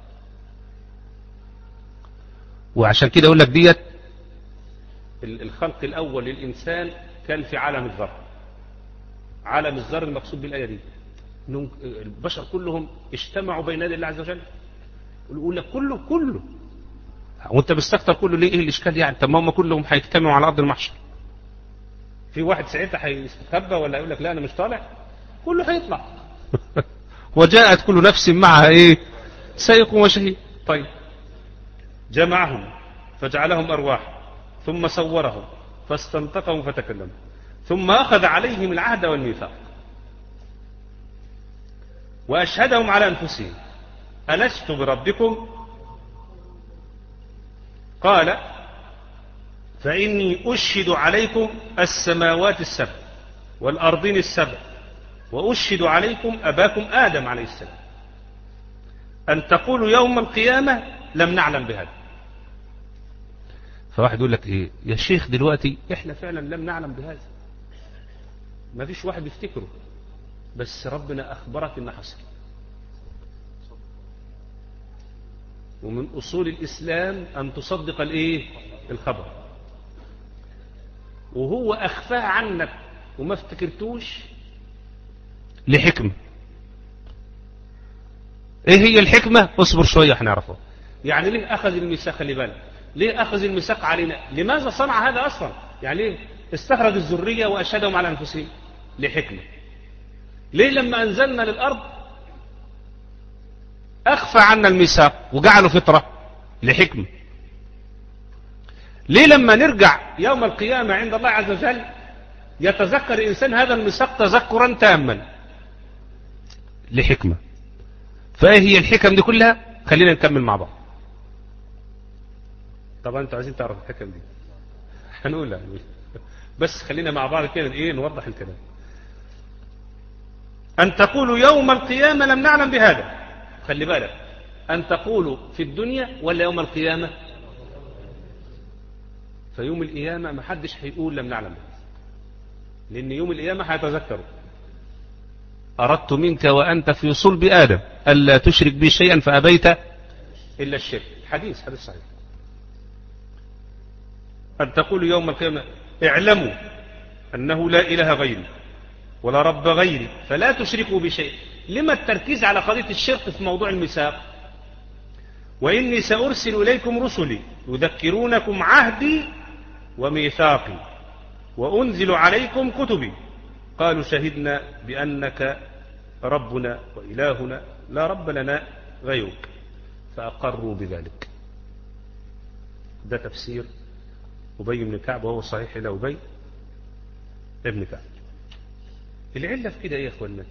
وعشان كده أقول لك ديت الخلق الأول للإنسان كان في عالم الذر. عالم الذر المقصود بالآية دي البشر كلهم اجتمعوا بين يدي الله عز وجل. يقول لك كله كله، وانت بتستكتر كله ليه؟ ايه الاشكال يعني؟ طب ما هم كلهم هيجتمعوا على ارض المحشر، في واحد ساعتها هيستخبى ولا يقول لك لا انا مش طالع؟ كله هيطلع. وجاءت كل نفس معها ايه؟ سائق وشهيد. طيب جمعهم فجعلهم ارواح ثم صورهم فاستنطقهم فتكلموا ثم اخذ عليهم العهد والميثاق واشهدهم على انفسهم ألست بربكم؟ قال فإني أشهد عليكم السماوات السبع والأرضين السبع وأشهد عليكم أباكم آدم عليه السلام أن تقولوا يوم القيامة لم نعلم بهذا. فواحد يقول لك إيه يا شيخ دلوقتي إحنا فعلا لم نعلم بهذا، ما فيش واحد يفتكره، بس ربنا أخبرك إن حصل. ومن أصول الإسلام أن تصدق الإيه؟ الخبر. وهو أخفاه عنك وما افتكرتوش لحكمة. إيه هي الحكمة؟ اصبر شوية هنعرفها. يعني ليه أخذ الميثاق؟ خلي بالك، ليه أخذ الميثاق علينا؟ لماذا صنع هذا أصلا؟ يعني ليه استخرج الذرية وأشهدهم على أنفسهم؟ لحكمة. ليه لما أنزلنا للأرض أخفى عنا الميثاق وجعله فطرة؟ لحكمة. ليه لما نرجع يوم القيامة عند الله عز وجل يتذكر الإنسان هذا الميثاق تذكرا تاما؟ لحكمة. فإيه هي الحكم دي كلها؟ خلينا نكمل مع بعض. طبعا أنتوا عايزين تعرفوا الحكم دي، هنقولها بس خلينا مع بعض كده إيه نوضح الكلام. أن تقولوا يوم القيامة لم نعلم بهذا. خلي بالك، أن تقولوا في الدنيا ولا يوم القيامة؟ فيوم القيامة ما حدش هيقول لم نعلم بهذا، لأن يوم القيامة هيتذكروا أردت منك وأنت في صلب آدم ألا تشرك بي شيئا فأبيت إلا الشرك. حديث حديث صحيح. أن تقولوا يوم القيامة اعلموا أنه لا إله غيري ولا رب غيري فلا تشركوا بشيء. لما التركيز على قضية الشرك في موضوع الميثاق؟ وإني سأرسل إليكم رسلي يذكرونكم عهدي وميثاقي وأنزل عليكم كتبي قالوا شهدنا بأنك ربنا وإلهنا لا رب لنا غيرك فأقروا بذلك. ده تفسير أبي بن كعب، وهو صحيح إلى أبي ابن كعب. العلة في كده إيه يا أخوانا؟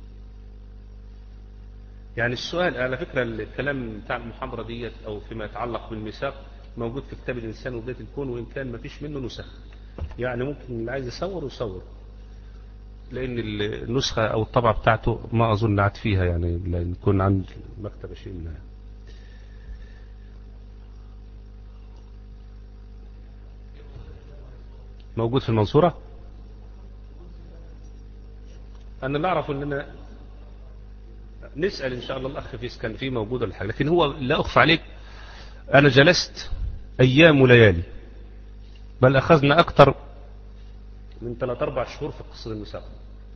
يعني السؤال على فكرة الكلام بتاع المحاضرة ديت أو فيما يتعلق بالميثاق موجود في كتاب الإنسان وبداية الكون، وإن كان ما فيش منه نسخ، يعني ممكن اللي عايز يصور يصور، لأن النسخة أو الطبعة بتاعته ما أظن عاد فيها، يعني لأن يكون عند مكتبة شيء منها. موجود في المنصورة. أنا اللي أعرف أننا نسأل إن شاء الله الأخ فيس كان فيه موجود ولا حاجة، لكن هو لا أخفى عليك أنا جلست أيام وليالي، بل أخذنا أكثر من ثلاث أربع شهور في قصة الميثاق.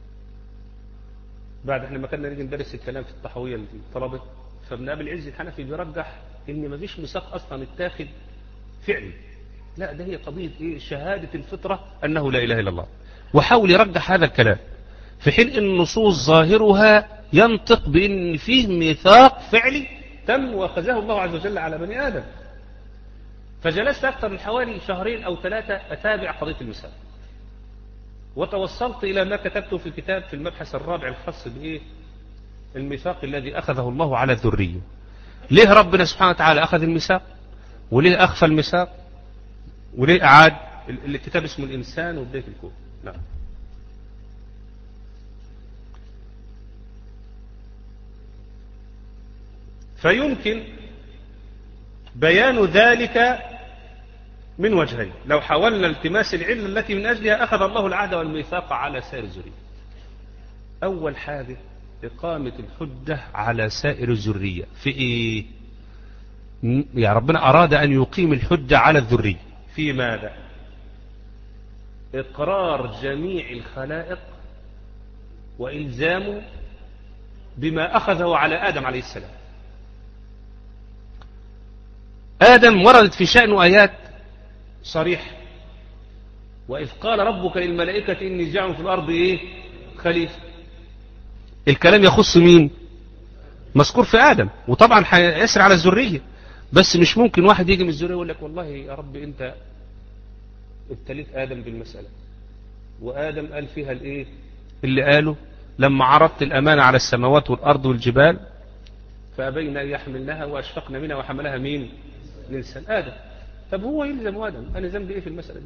بعد احنا ما كنا نيجي ندرس الكلام في الطحوية للطلبة، فابن أبي العز الحنفي بيرجح إن ما فيش ميثاق أصلا اتاخد فعلي، لا ده هي قضية إيه؟ شهادة الفطرة أنه لا إله إلا الله، وحاول يرجح هذا الكلام في حين إن النصوص ظاهرها ينطق بأن فيه ميثاق فعلي تم وأخذه الله عز وجل على بني آدم. فجلست أكثر من حوالي شهرين أو ثلاثة أتابع قضية الميثاق، وتوصلت إلى ما كتبته في الكتاب في المبحث الرابع الخاص بإيه؟ الميثاق الذي أخذه الله على الذرية. ليه ربنا سبحانه وتعالى أخذ الميثاق؟ وليه أخفى الميثاق؟ وليه أعاد؟ الكتاب اسمه الإنسان وبداية الكون. نعم. فيمكن بيان ذلك من وجهين. لو حاولنا التماس العلة التي من أجلها أخذ الله العهد والميثاق على سائر الذرية. أول حاجة إقامة الحجة على سائر الذرية في إيه؟ يا ربنا أراد أن يقيم الحجة على الذرية في ماذا؟ إقرار جميع الخلائق وإلزامه بما أخذه على آدم عليه السلام. آدم وردت في شأنه آيات صريحة، وإذ قال ربك للملائكة إني جاعل في الأرض إيه؟ خليفة. الكلام يخص مين؟ مذكور في آدم، وطبعا هيسري على الذرية، بس مش ممكن واحد يجي من الذرية يقول لك والله يا رب أنت ابتليت آدم بالمسألة، وآدم قال فيها الإيه؟ اللي قاله لما عرضت الأمانة على السماوات والأرض والجبال فأبين أن يحملنها وأشفقنا منها وحملها مين؟ الإنسان آدم. طب هو يلزم آدم، أنا ذنبي إيه في المسألة دي؟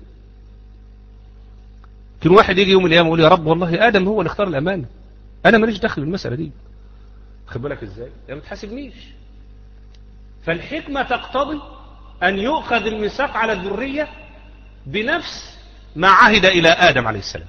كل واحد يجي يوم القيامة يقول يا رب والله آدم هو اللي اختار الأمانة، أنا ماليش دخل بالمسألة دي. خد بالك إزاي؟ يعني ما تحاسبنيش. فالحكمة تقتضي أن يؤخذ الميثاق على الذرية بنفس ما عهد إلى آدم عليه السلام.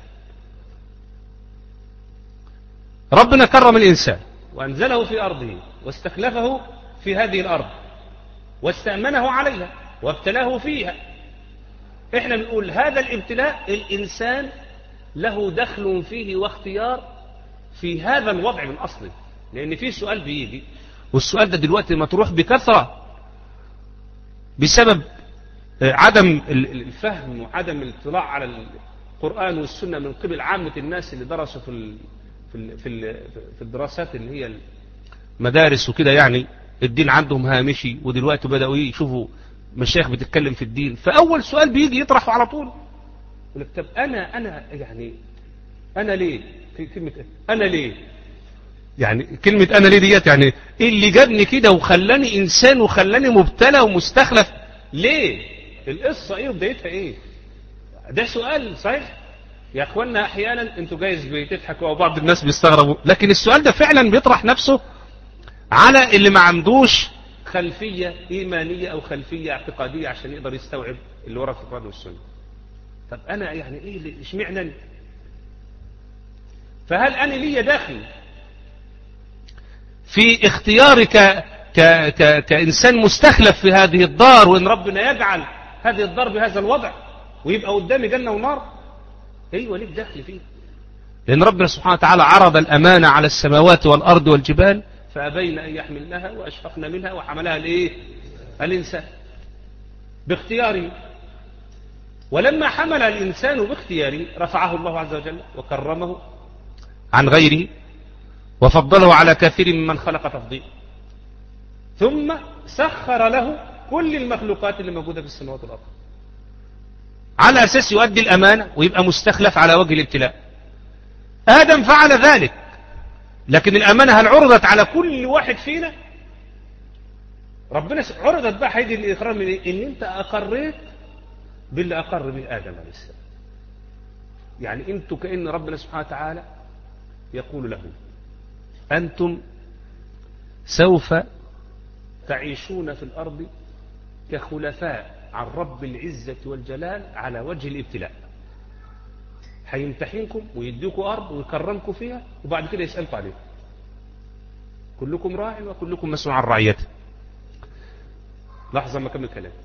ربنا كرم الإنسان وأنزله في أرضه واستخلفه في هذه الأرض واستأمنه عليها وابتلاه فيها. احنا بنقول هذا الابتلاء الإنسان له دخل فيه واختيار في هذا الوضع من أصله، لأن فيه سؤال بيجي، والسؤال ده دلوقتي مطروح بكثرة بسبب عدم الفهم وعدم الاطلاع على القرآن والسنة من قبل عامة الناس اللي درسوا في في في الدراسات اللي هي المدارس وكده. يعني الدين عندهم هامشي، ودلوقتي بدأوا يشوفوا مشايخ بتتكلم في الدين، فأول سؤال بيجي يطرحه على طول يقول لك طب أنا أنا يعني أنا ليه؟ في كلمة أنا ليه؟ يعني كلمة أنا ليه ديت يعني إيه اللي جابني كده وخلاني إنسان وخلاني مبتلى ومستخلف ليه؟ القصة إيه وبدايتها إيه؟ ده سؤال صحيح يا أخوانا. أحيانا أنتوا جايز بتضحكوا أو بعض الناس بيستغربوا، لكن السؤال ده فعلا بيطرح نفسه على اللي ما عندوش خلفية إيمانية أو خلفية اعتقادية عشان يقدر يستوعب اللي ورا في القرآن والسنة. طب أنا يعني إيه اللي اشمعنى؟ فهل أنا لي داخل في اختيارك ك... ك... كإنسان مستخلف في هذه الدار، وإن ربنا يجعل هذه الدار بهذا الوضع ويبقى قدامي جنة ونار؟ أيوة ليك داخل فيه، لأن ربنا سبحانه وتعالى عرض الأمانة على السماوات والأرض والجبال فأبين أن يحملنها وأشفقنا منها وحملها الإيه؟ الإنسان باختياره. ولما حمل الإنسان باختياره رفعه الله عز وجل وكرمه عن غيره وفضله على كثير ممن خلق تفضيل، ثم سخر له كل المخلوقات اللي موجودة في السماوات والأرض على أساس يؤدي الأمانة ويبقى مستخلف على وجه الابتلاء. آدم فعل ذلك، لكن الأمانة هل عرضت على كل واحد فينا؟ ربنا عرضت بقى هيجي الإقرار من إيه؟ إن أنت أقريت باللي أقر به آدم عليه السلام. يعني أنتوا كأن ربنا سبحانه وتعالى يقول له أنتم سوف تعيشون في الأرض كخلفاء عن رب العزة والجلال على وجه الابتلاء. هيمتحنكم ويديكم أرض ويكرمكم فيها وبعد كده يسألكم عليها. كلكم راع وكلكم مسؤول عن رعيته. لحظة ما كمل كلام.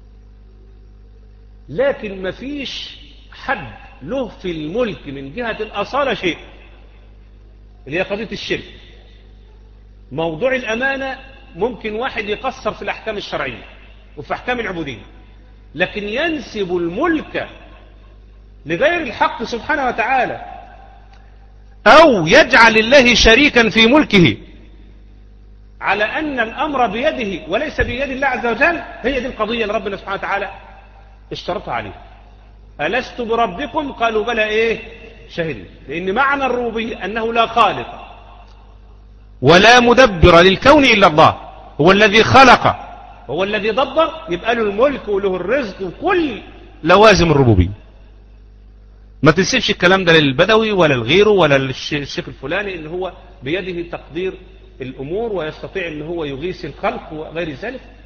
لكن ما فيش حد له في الملك من جهة الأصالة شيء، اللي هي قضية الشرك. موضوع الأمانة ممكن واحد يقصر في الأحكام الشرعية وفي أحكام العبودية، لكن ينسب الملك لغير الحق سبحانه وتعالى أو يجعل الله شريكا في ملكه على أن الأمر بيده وليس بيد الله عز وجل. هي دي القضية اللي ربنا سبحانه وتعالى اشترطها عليه. ألست بربكم؟ قالوا بلى إيه؟ شهدنا. لأن معنى الربوبية أنه لا خالق ولا مدبر للكون إلا الله، هو الذي خلق هو الذي دبر، يبقى له الملك وله الرزق وكل لوازم الربوبية. ما تنسبش الكلام ده للبدوي ولا لغيره ولا للشيخ الفلاني ان هو بيده تقدير الامور ويستطيع ان هو يغيث الخلق وغير ذلك.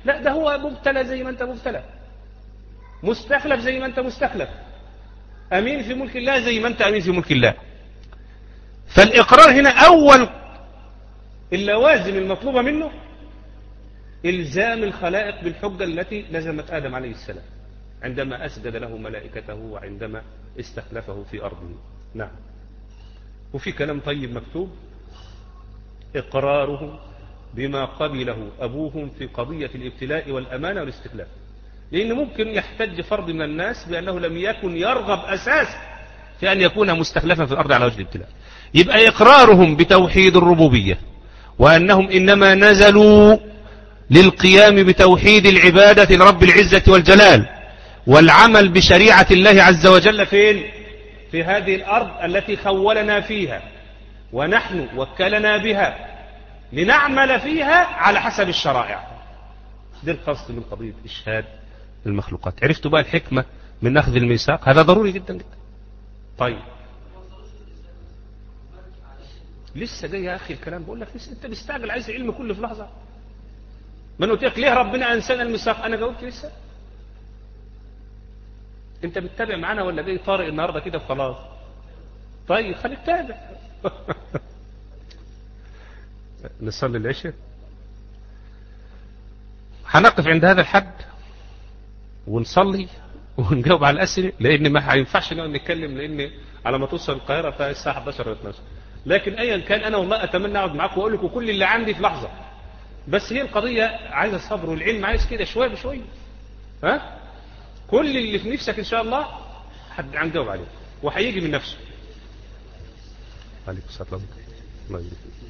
لا، ده هو مبتلى زي ما أنت مبتلى، مستخلف زي ما أنت مستخلف، أمين في ملك الله زي ما أنت أمين في ملك الله. فالإقرار هنا أول اللوازم المطلوبة منه إلزام الخلائق بالحجة التي لزمت آدم عليه السلام عندما أسجد له ملائكته وعندما استخلفه في أرضه. نعم. وفي كلام طيب مكتوب: إقرارهم بما قبله أبوهم في قضية الابتلاء والأمانة والاستخلاف. لأن ممكن يحتج فرد من الناس بأنه لم يكن يرغب أساسا في أن يكون مستخلفا في الأرض على وجه الابتلاء. يبقى إقرارهم بتوحيد الربوبية وأنهم إنما نزلوا للقيام بتوحيد العبادة لرب العزة والجلال والعمل بشريعة الله عز وجل فين؟ في هذه الأرض التي خولنا فيها ونحن وكلنا بها لنعمل فيها على حسب الشرائع. ده القصد من قضية إشهاد المخلوقات. عرفتوا بقى الحكمة من أخذ الميثاق؟ هذا ضروري جدا جدا. طيب لسه جاي يا أخي الكلام، بقول لك لسه أنت مستعجل عايز العلم كله في لحظة. من قلت لك ليه ربنا أنسانا الميثاق؟ أنا جاوبت لسه. أنت بتتابع معانا ولا جاي طارق النهارده كده وخلاص؟ طيب خليك تابع. نصلي العشاء. هنقف عند هذا الحد ونصلي ونجاوب على الأسئلة، لأن ما هينفعش نقعد نتكلم، لأن على ما توصل القاهرة فهي الساعة إحدى عشر ولا اثناشر. لكن أيا كان أنا والله أتمنى أقعد معاكم وأقول لكم كل اللي عندي في لحظة. بس هي القضية عايزة صبر، والعلم عايز كده شوية بشوية. ها؟ كل اللي في نفسك إن شاء الله حد هنجاوب عليه وهيجي من نفسه. عليكم السلام. الله يبارك فيك.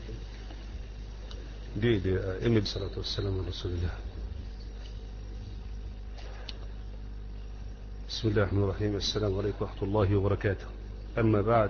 دي دي أمي بالصلاة والسلام على رسول الله. بسم الله الرحمن الرحيم. السلام عليكم ورحمة الله وبركاته. أما بعد،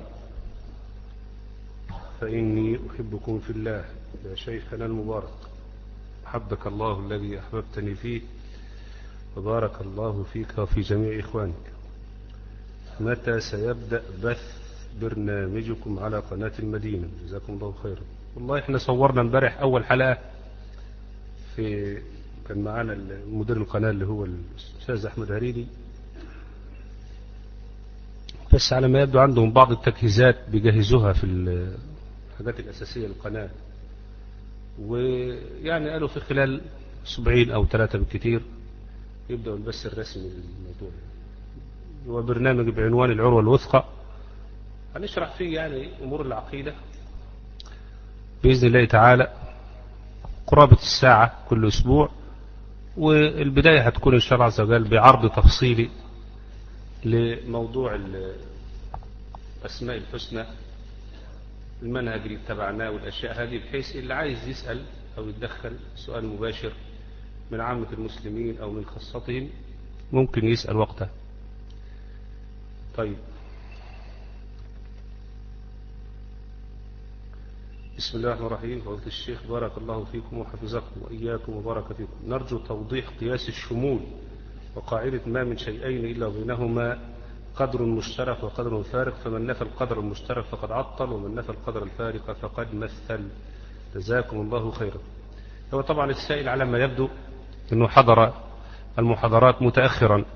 فإني أحبكم في الله يا شيخنا المبارك، أحبك الله الذي أحببتني فيه، وبارك الله فيك وفي جميع إخوانك. متى سيبدأ بث برنامجكم على قناة المدينة؟ جزاكم الله خيرا. والله احنا صورنا امبارح أول حلقة، في كان معانا مدير القناة اللي هو الأستاذ أحمد هريدي، بس على ما يبدو عندهم بعض التجهيزات بيجهزوها في الحاجات الأساسية للقناة، ويعني قالوا في خلال أسبوعين أو ثلاثة بالكثير يبدأوا البث الرسمي للموضوع. هو برنامج بعنوان العروة الوثقى، هنشرح فيه يعني أمور العقيدة بإذن الله تعالى قرابة الساعة كل أسبوع. والبداية هتكون إن شاء الله عز وجل بعرض تفصيلي لموضوع الأسماء الحسنى، المنهج اللي اتبعناه والأشياء هذه، بحيث اللي عايز يسأل أو يتدخل سؤال مباشر من عامة المسلمين أو من خاصتهم ممكن يسأل وقتها. طيب، بسم الله الرحمن الرحيم. فضيلة الشيخ بارك الله فيكم وحفظكم وإياكم وبارك فيكم. نرجو توضيح قياس الشمول وقاعدة ما من شيئين إلا بينهما قدر مشترك وقدر فارق، فمن نفى القدر المشترك فقد عطل، ومن نفى القدر الفارق فقد مثل. جزاكم الله خيرا. هو طبعا السائل على ما يبدو أنه حضر المحاضرات متأخرا،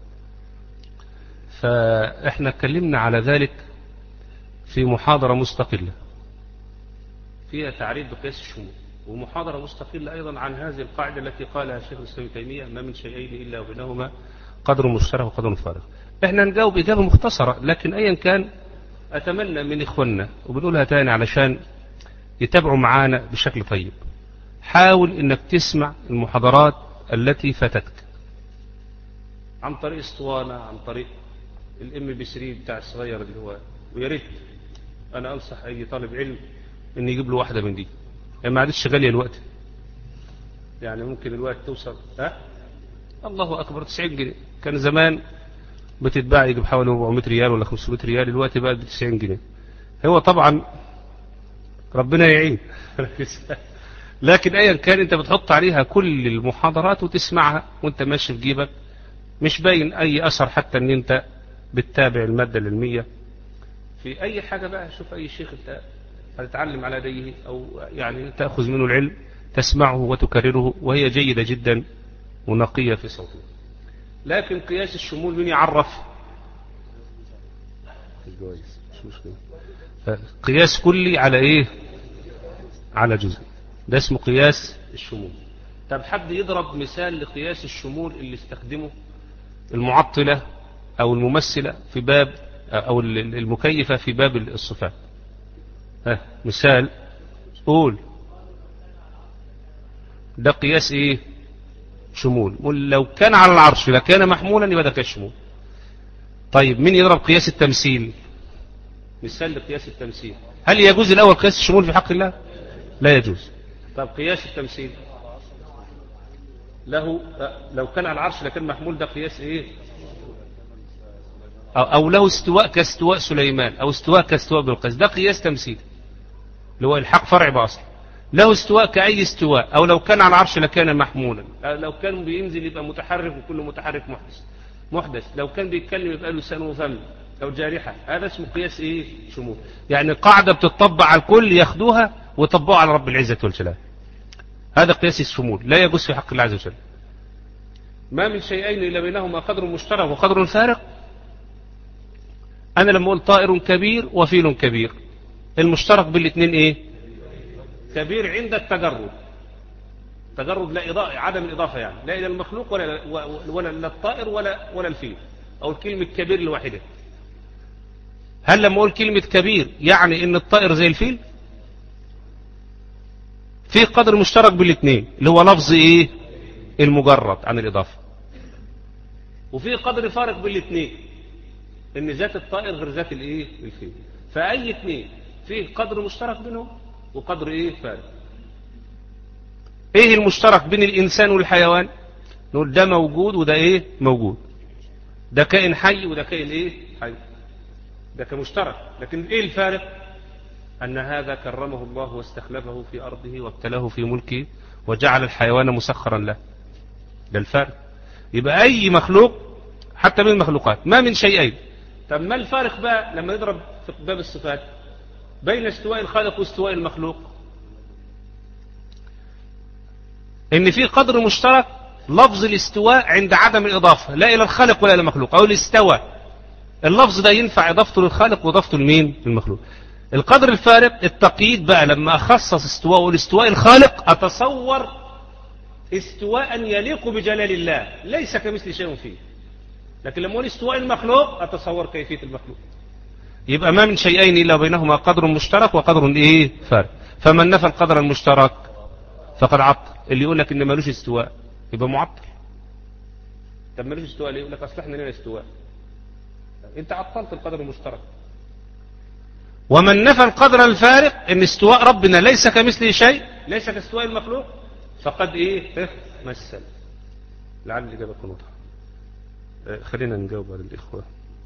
فإحنا اتكلمنا على ذلك في محاضرة مستقلة فيها تعريف بقياس الشمول، ومحاضرة مستقلة أيضا عن هذه القاعدة التي قالها الشيخ الإسلام ابن تيمية: ما من شيئين إلا وبينهما قدر مشترك وقدر فارق. احنا نجاوب إجابة مختصرة، لكن أيا كان أتمنى من إخواننا، وبنقولها تاني علشان يتابعوا معانا بشكل طيب، حاول إنك تسمع المحاضرات التي فاتتك عن طريق اسطوانة، عن طريق الام بي ثلاثة بتاع الصغير اللي هو، ويا ريت أنا أنصح أي طالب علم إن يجيب له واحدة من دي، يعني ما عادتش غالية الوقت، يعني ممكن الوقت توصل ها الله أكبر تسعين جنيه. كان زمان بتتباع يجيب حوالي أربعمائة ريال ولا خمسمائة ريال، الوقت بقى ب تسعين جنيه. هو طبعا ربنا يعين. لكن أيا كان أنت بتحط عليها كل المحاضرات وتسمعها وأنت ماشي في جيبك، مش باين أي أثر حتى أن أنت بتتابع المادة العلمية في أي حاجة. بقى شوف أي شيخ أنت هتتعلم على يديه أو يعني تأخذ منه العلم، تسمعه وتكرره، وهي جيدة جدا ونقية في صوتها. لكن قياس الشمول مين يعرف؟ قياس كلي على ايه؟ على جزء، ده اسمه قياس الشمول. طب حد يضرب مثال لقياس الشمول اللي استخدمه المعطلة او الممثلة في باب، او المكيفة في باب الصفات؟ ها مثال قول. ده قياس ايه؟ شمول. قول لو كان على العرش لكان محمولا، يبقى ده قياس شمول. طيب مين يضرب قياس التمثيل؟ مثال لقياس التمثيل. هل يجوز الاول قياس الشمول في حق الله؟ لا يجوز. طب قياس التمثيل له لو كان على العرش لكان محمول، ده قياس ايه؟ أو, أو له استواء كاستواء سليمان، أو استواء كاستواء بالقيس، ده قياس تمثيل اللي هو الحق فرع بأصل. له استواء كأي استواء، أو لو كان على العرش لكان محمولا، لو كان بينزل يبقى متحرك، وكل متحرك محدث محدث لو كان بيتكلم يبقى له لسان وفم أو جارحة. هذا اسمه قياس إيه؟ شمول. يعني قاعدة بتطبق على الكل ياخدوها ويطبقوها على رب العزة والجلال. هذا قياس الشمول، لا يجوز في حق الله عز وجل. ما من شيئين إلا بينهما قدر مشترك وقدر فارق. أنا لما أقول طائر كبير وفيل كبير، المشترك بالاثنين إيه؟ كبير عند التجرد. تجرد لا إضافة، عدم الإضافة، يعني لا إلى المخلوق ولا ولا لا الطائر ولا ولا الفيل، أو الكلمة كبير الواحدة. هل لما أقول كلمة كبير يعني إن الطائر زي الفيل؟ في قدر مشترك بالاثنين اللي هو لفظ إيه؟ المجرد عن الإضافة. وفي قدر فارق بالاثنين، إن ذات الطائر غير ذات الإيه؟ الفيل. فأي اثنين فيه قدر مشترك بينهم وقدر إيه؟ فارق. إيه المشترك بين الإنسان والحيوان؟ نقول ده موجود وده إيه؟ موجود. ده كائن حي وده كائن إيه؟ حي. ده كمشترك. لكن إيه الفارق؟ أن هذا كرمه الله واستخلفه في أرضه وابتلاه في ملكه وجعل الحيوان مسخرا له. ده الفارق. يبقى أي مخلوق حتى من المخلوقات ما من شيئين. طب ما الفارق بقى لما يضرب في باب الصفات بين استواء الخالق واستواء المخلوق؟ إن في قدر مشترك، لفظ الاستواء عند عدم الإضافة لا إلى الخالق ولا إلى المخلوق، أو الاستوى، اللفظ ده ينفع إضافته للخالق وإضافته لمين؟ للمخلوق. القدر الفارق التقييد بقى لما أخصص استواء والاستواء الخالق، أتصور استواء يليق بجلال الله ليس كمثل شيء فيه. لكن لما أقول استواء المخلوق أتصور كيفية المخلوق. يبقى ما من شيئين إلا بينهما قدر مشترك وقدر إيه؟ فارق. فمن نفى القدر المشترك فقد عطل. اللي يقول لك إن مالوش استواء يبقى معطل. طب مالوش استواء ليه؟ يقول لك أصل إحنا لنا استواء. أنت عطلت القدر المشترك. ومن نفى القدر الفارق، إن استواء ربنا ليس كمثله شيء، ليس كاستواء المخلوق، فقد إيه؟ مثل. لعل الإجابة تكون واضحة. خلينا نجاوب على الإخوة.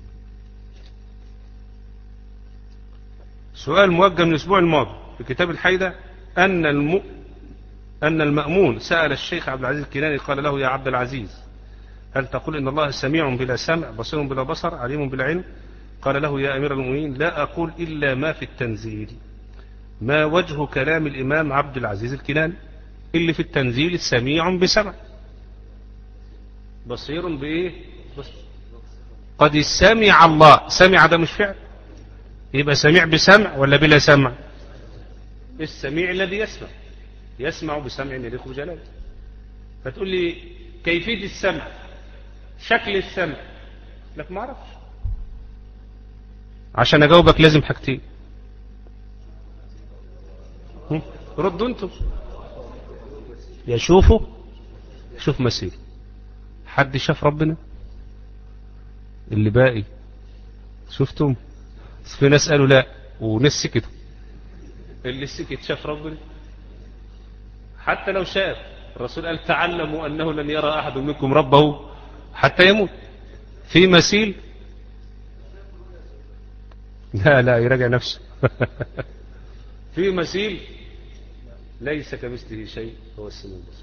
سؤال موجه من الأسبوع الماضي في كتاب الحيدة، أن الم... أن المأمون سأل الشيخ عبد العزيز الكناني قال له: يا عبد العزيز، هل تقول إن الله سميع بلا سمع، بصير بلا بصر، عليم بلا علم؟ قال له: يا أمير المؤمنين، لا أقول إلا ما في التنزيل. ما وجه كلام الإمام عبد العزيز الكناني اللي في التنزيل سميع بسمع بصير بإيه؟ قد سمع الله. سمع ده مش فعل، يبقى سميع بسمع ولا بلا سمع؟ السميع الذي يسمع، يسمع بسمع يليق بجلاله. فتقول لي كيفية السمع، شكل السمع، لك ما اعرفش. عشان اجاوبك لازم حاجتين. ردوا انتم. يا شوفوا شوف مسير. حد شاف ربنا؟ اللي باقي شفتم؟ في ناس قالوا لا وناس سكتوا. اللي سكت شاف ربنا؟ حتى لو شاف، الرسول قال: تعلموا أنه لن يرى أحد منكم ربه حتى يموت. في مثيل؟ لا لا يراجع نفسه. في مثيل؟ ليس كمثله شيء، هو السميع البصير.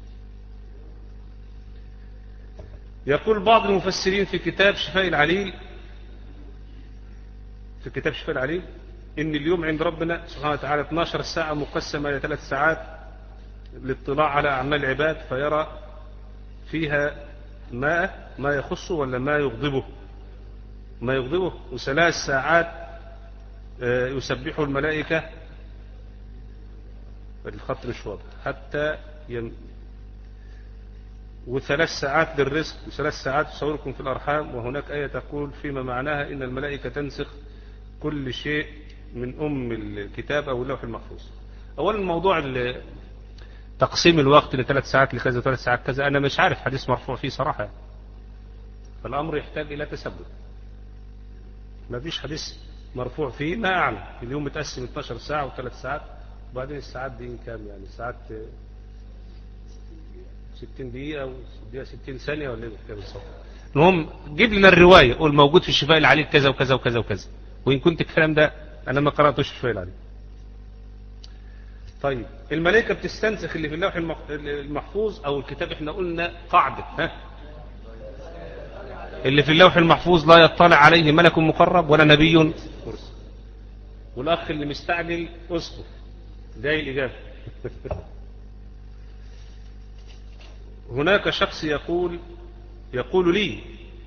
يقول بعض المفسرين في كتاب شفاء العليل في كتاب شفاء العليل إن اليوم عند ربنا سبحانه وتعالى اثنتي عشرة ساعة مقسمة إلى ثلاث ساعات للاطلاع على أعمال العباد، فيرى فيها ماء ما يخصه ولا ما يغضبه؟ ما يغضبه. وثلاث ساعات يسبحه الملائكة، الخط مش واضح، حتى ين... وثلاث ساعات للرزق، وثلاث ساعات يصوركم في الأرحام. وهناك آية تقول فيما معناها إن الملائكة تنسخ كل شيء من أم الكتاب أو اللوح المحفوظ. أولا موضوع تقسيم الوقت لثلاث ساعات لكذا وثلاث ساعات كذا، أنا مش عارف حديث مرفوع فيه صراحة، فالأمر يحتاج إلى تثبت. ما فيش حديث مرفوع فيه، ما أعلم. اليوم متقسم اثناشر ساعة وثلاث ساعات، وبعدين الساعات دي كام يعني؟ ساعات ستين دقيقة ودقيقة ستين ثانية ولا ايه بالظبط؟ المهم جيب لنا الرواية، قول موجود في الشفاء العليل كذا وكذا وكذا وكذا، وإن كنت الكلام ده أنا ما قرأتوش في الشفاء العليل. طيب الملائكة بتستنسخ اللي في اللوح المحفوظ أو الكتاب. احنا قلنا قاعدة، ها، اللي في اللوح المحفوظ لا يطلع عليه ملك مقرب ولا نبي مرسل. والأخ اللي مستعجل اصبر، ده الإجابة. هناك شخص يقول يقول لي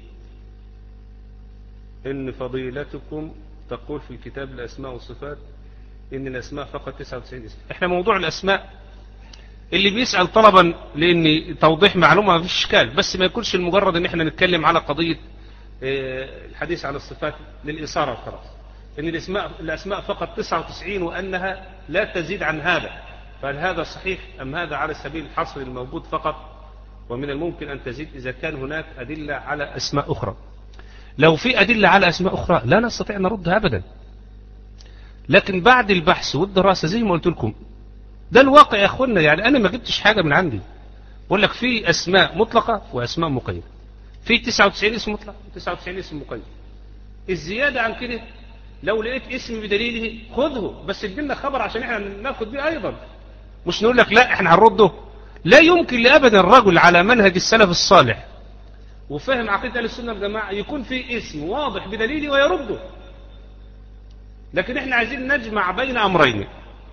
إن فضيلتكم تقول في الكتاب الأسماء والصفات إن الأسماء فقط تسعة وتسعين اسم. إحنا موضوع الأسماء اللي بيسأل طلبا لأن توضيح معلومة ما فيش إشكال، بس ما يكونش المجرد إن إحنا نتكلم على قضية الحديث عن الصفات للإثارة وخلاص. إن الأسماء الأسماء فقط تسعة وتسعين وأنها لا تزيد عن هذا، فهل هذا صحيح أم هذا على سبيل الحصر الموجود فقط؟ ومن الممكن أن تزيد إذا كان هناك أدلة على أسماء أخرى. لو في أدلة على أسماء أخرى لا نستطيع نردها أبدا، لكن بعد البحث والدراسة زي ما قلت لكم ده الواقع يا أخوانا. يعني أنا ما جبتش حاجة من عندي، بقول لك في أسماء مطلقة وأسماء مقيدة، في تسعة وتسعين اسم مطلق وتسعة وتسعين اسم مقيد. الزيادة عن كده لو لقيت اسم بدليله خذه، بس ادينا خبر عشان احنا ناخد بيه أيضا، مش نقول لك لا احنا هنرده. لا يمكن لأبدا الرجل على منهج السلف الصالح وفهم عقيدة أهل السنة والجماعة يكون في اسم واضح بدليله ويرده. لكن احنا عايزين نجمع بين أمرين.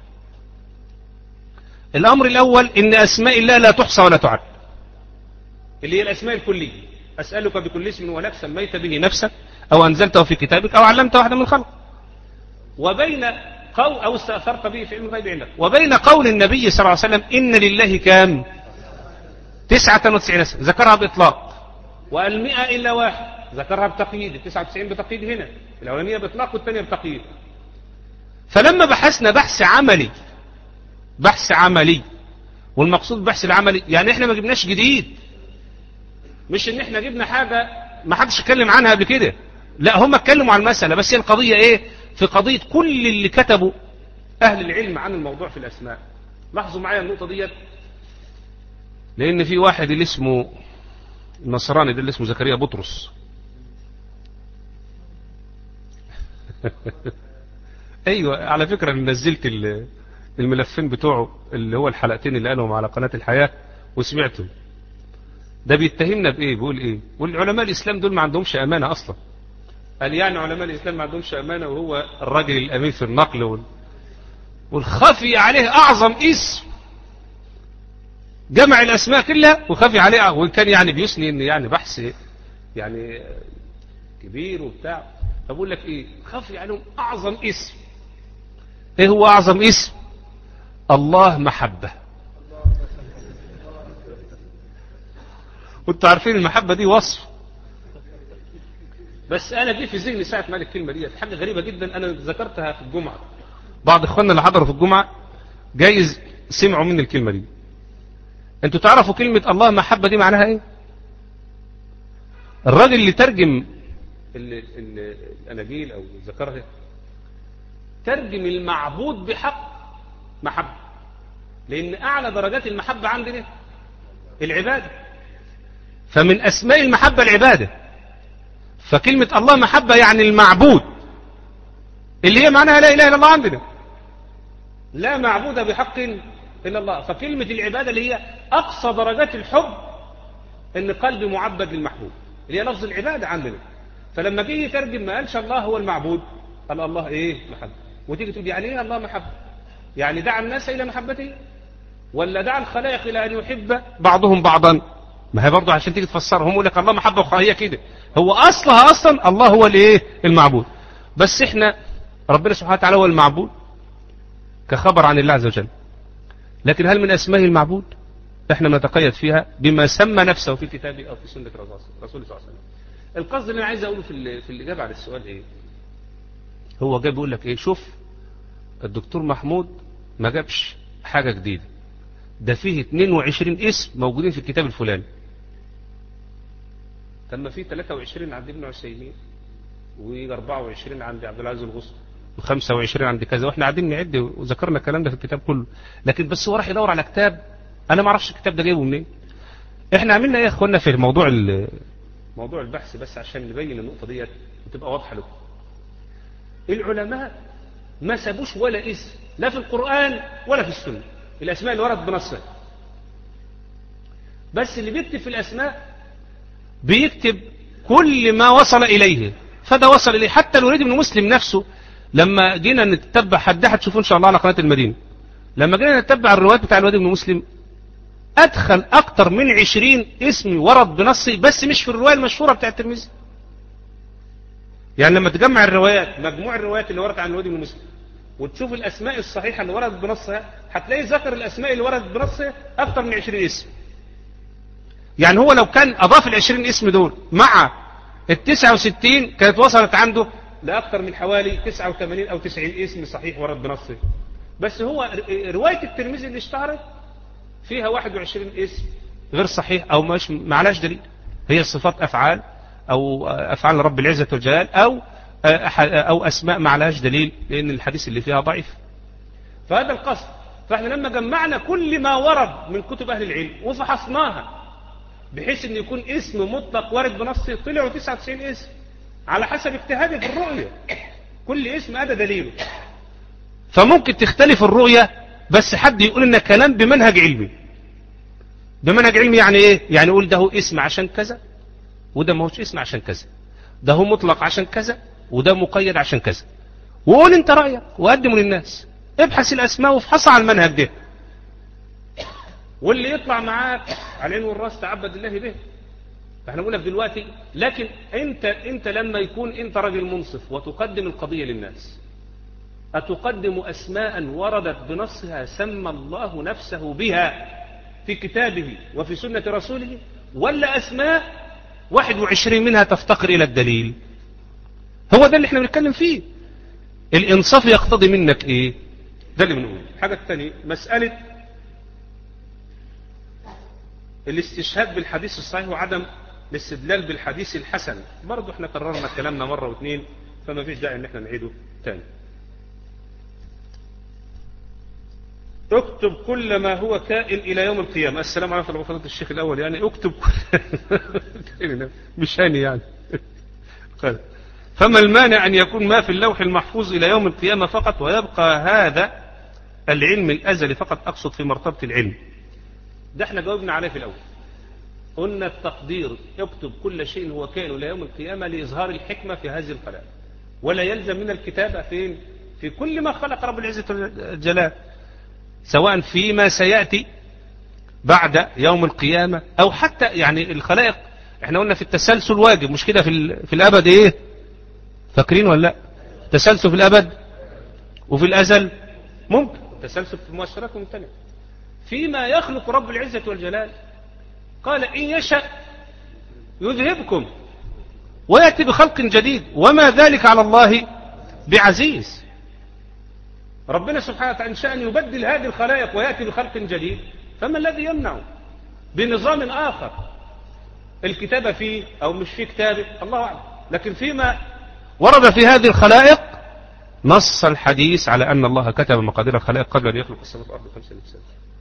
الأمر الأول إن أسماء الله لا تحصى ولا تعد، اللي هي الأسماء الكلية. أسألك بكل اسم ولك سميت به نفسك أو أنزلته في كتابك أو علمت واحدا من الخلق، وبين قول أو استأثرت به في علم الغيب عندك، وبين قول النبي صلى الله عليه وسلم إن لله كام؟ تسعة وتسعين اسم، ذكرها بإطلاق. والمئة إلا واحد ذكرها بتقييد، التسعة وتسعين بتقييد هنا، الأولانية بإطلاق والثانية بتقييد. فلما بحثنا بحث عملي بحث عملي والمقصود البحث العملي يعني احنا ما جبناش جديد، مش ان احنا جبنا حاجة ما حدش اتكلم عنها قبل كده، لا هم اتكلموا عن المسألة، بس هي القضية ايه؟ في قضية كل اللي كتبوا اهل العلم عن الموضوع في الاسماء. لاحظوا معايا النقطة ديت، لان في واحد اللي اسمه النصراني ده اللي اسمه زكريا بطرس ايوه على فكرة انا نزلت الملفين بتوعه اللي هو الحلقتين اللي قالهم على قناة الحياة وسمعته. ده بيتهمنا بايه؟ بيقول ايه؟ والعلماء الاسلام دول ما عندهمش امانة اصلا. قال يعني علماء الاسلام ما عندهمش امانة وهو الراجل الامين في النقل وال... والخفي عليه اعظم اسم، جمع الاسماء كلها وخفي عليه، وان كان يعني بيسني ان يعني بحث يعني كبير وبتاع. فبقول لك ايه؟ خفي عليهم اعظم اسم. ايه هو اعظم اسم؟ الله محبة. وانتوا عارفين المحبة دي وصف، بس انا دي في ذهني ساعة ما الكلمة دي حاجة غريبة جدا. انا ذكرتها في الجمعة، بعض اخواننا اللي حضروا في الجمعة جايز سمعوا من الكلمة دي. انتوا تعرفوا كلمة الله محبة دي معناها ايه؟ الراجل اللي ترجم الاناجيل او ذكرها ترجم المعبود بحق محبة، لان اعلى درجات المحبة عندنا العبادة، فمن اسماء المحبة العبادة. فكلمة الله محبة يعني المعبود اللي هي معناها لا اله الا الله عندنا، لا معبود بحق الا الله. فكلمة العبادة اللي هي اقصى درجات الحب ان قلبي معبد للمحبوب، اللي هي لفظ العبادة عندنا. فلما جه يترجم ما قالش الله هو المعبود، قال الله ايه؟ محبة. وتيجي تقول يعني ايه الله محبة؟ يعني دعا الناس الى محبته ولا دعا الخلائق الى ان يحب بعضهم بعضا؟ ما هي برضه عشان تيجي تفسرها هم يقول لك الله محبة وكراهية، هي كده، هو أصلها أصلا الله هو الايه المعبود، بس احنا ربنا سبحانه وتعالى هو المعبود كخبر عن الله عز وجل، لكن هل من أسمائه المعبود؟ احنا نتقيد فيها بما سمى نفسه في كتابه أو في سنة رسوله صلى الله عليه وسلم. القصد اللي أنا عايز أقوله في, في الإجابة على السؤال إيه؟ هو جاي بيقول لك إيه؟ شوف الدكتور محمود ما جابش حاجة جديدة، ده فيه اثنين وعشرين اسم موجودين في الكتاب الفلاني. تم فيه ثلاثة وعشرين عند ابن عثيمين وأربعة وعشرين عند عبد العزيز الغصن وخمسة وعشرين عند كذا، واحنا قاعدين نعد وذكرنا الكلام ده في الكتاب كله، لكن بس هو راح يدور على كتاب انا ما اعرفش الكتاب ده جايبه منين. احنا عملنا ايه يا اخوانا في موضوع موضوع البحث بس عشان نبين النقطه ديت وتبقى واضحه لكم. العلماء ما سابوش ولا اسم لا في القرآن ولا في السنة، الاسماء اللي ورد بنصها، بس اللي بيكتب في الاسماء بيكتب كل ما وصل اليه، فده وصل اليه. حتى الوليد بن مسلم نفسه لما جينا نتبع، حد هتشوفوه ان شاء الله على قناه المدينه، لما جينا نتبع الروايات بتاع الوليد بن مسلم ادخل اكتر من عشرين اسم ورد بنصي، بس مش في الروايه المشهوره بتاع الترمذي. يعني لما تجمع الروايات، مجموع الروايات اللي وردت عن الوليد بن مسلم وتشوف الاسماء الصحيحه اللي وردت بنصها، هتلاقي ذكر الاسماء اللي وردت بنصها اكتر من عشرين اسم. يعني هو لو كان اضاف ال عشرين اسم دول مع ال تسعة وستين كانت وصلت عنده لاكثر من حوالي تسعة وثمانين او تسعين اسم صحيح ورد بنصه. بس هو روايه الترمذي اللي اشتهرت فيها واحد وعشرين اسم غير صحيح او مش معلاش دليل، هي صفات افعال او افعال رب العزه والجلال او او اسماء معلاش دليل، لان الحديث اللي فيها ضعيف. فهذا القصد. فاحنا لما جمعنا كل ما ورد من كتب اهل العلم وفحصناها بحيث ان يكون اسم مطلق وارد بنصه، طلعوا تسعة وتسعين اسم على حسب اجتهادي في الرؤيه، كل اسم ادى دليله. فممكن تختلف الرؤيه، بس حد يقول ان كلام بمنهج علمي. بمنهج علمي يعني ايه؟ يعني يقول ده هو اسم عشان كذا وده ما هوش اسم عشان كذا، ده هو مطلق عشان كذا وده مقيد عشان كذا، وقول انت رايك وقدمه للناس. ابحث الاسماء وافحصها على المنهج ده، واللي يطلع معاك على العين والراس تعبد الله به. فاحنا بنقول لك دلوقتي، لكن انت انت لما يكون انت راجل منصف وتقدم القضيه للناس، أتقدم أسماء وردت بنصها سمى الله نفسه بها في كتابه وفي سنة رسوله، ولا أسماء واحد وعشرين منها تفتقر إلى الدليل؟ هو ده اللي احنا بنتكلم فيه. الإنصاف يقتضي منك إيه؟ ده اللي بنقول. الحاجة الثانية مسألة الاستشهاد بالحديث الصحيح وعدم الاستدلال بالحديث الحسن، برضو احنا قررنا كلامنا مرة واثنين، فما فيش داعي ان احنا نعيده تاني. اكتب كل ما هو كائن الى يوم القيامة. السلام عليكم ورحمة الله. الشيخ الاول يعني اكتب كل مش هاني يعني. فما المانع ان يكون ما في اللوح المحفوظ الى يوم القيامة فقط، ويبقى هذا العلم الازلي فقط، اقصد في مرتبة العلم. ده احنا جاوبنا عليه في الاول، قلنا التقدير يكتب كل شيء هو كائن الى يوم القيامة لإظهار الحكمة في هذه الخلائق، ولا يلزم من الكتابة فين؟ في كل ما خلق رب العزة والجلال، سواء فيما سيأتي بعد يوم القيامة أو حتى يعني الخلائق. احنا قلنا في التسلسل واجب، مش كده؟ في, في الأبد ايه؟ فاكرين ولا لا؟ تسلسل في الأبد وفي الأزل ممكن، تسلسل في المؤشرات ممتنع. فيما يخلق رب العزة والجلال قال إن يشاء يذهبكم ويأتي بخلق جديد وما ذلك على الله بعزيز. ربنا سبحانه وتعالى إن شاء أن يبدل هذه الخلائق ويأتي بخلق جديد، فما الذي يمنع بنظام آخر الكتابة فيه أو مش فيه كتابة؟ الله أعلم. لكن فيما ورد في هذه الخلائق نص الحديث على أن الله كتب مقادير الخلائق قبل أن يخلق السماوات والأرض بخمسين ألف سنة.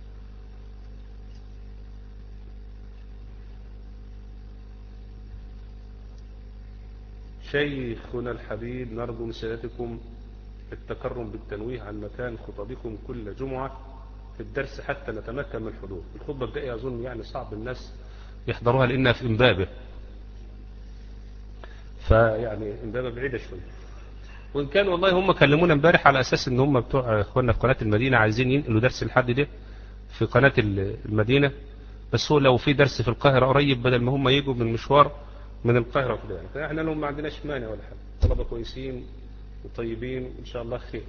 شيخنا الحبيب، نرجو من سيادتكم التكرم بالتنويه عن مكان خطبكم كل جمعة في الدرس حتى نتمكن من الحضور. الخطبة الجاية أظن يعني صعب الناس يحضروها لأنها في إمبابة، فيعني إمبابة بعيدة شوية. وإن كان والله هم كلمونا امبارح على أساس إن هم بتوع إخواننا في قناة المدينة عايزين ينقلوا درس الحد ده في قناة المدينة، بس هو لو في درس في القاهرة قريب بدل ما هم يجوا من مشوار من القاهرة وكده يعني، فاحنا لو ما عندناش مانع ولا حاجة، طلبة كويسين وطيبين إن شاء الله خير.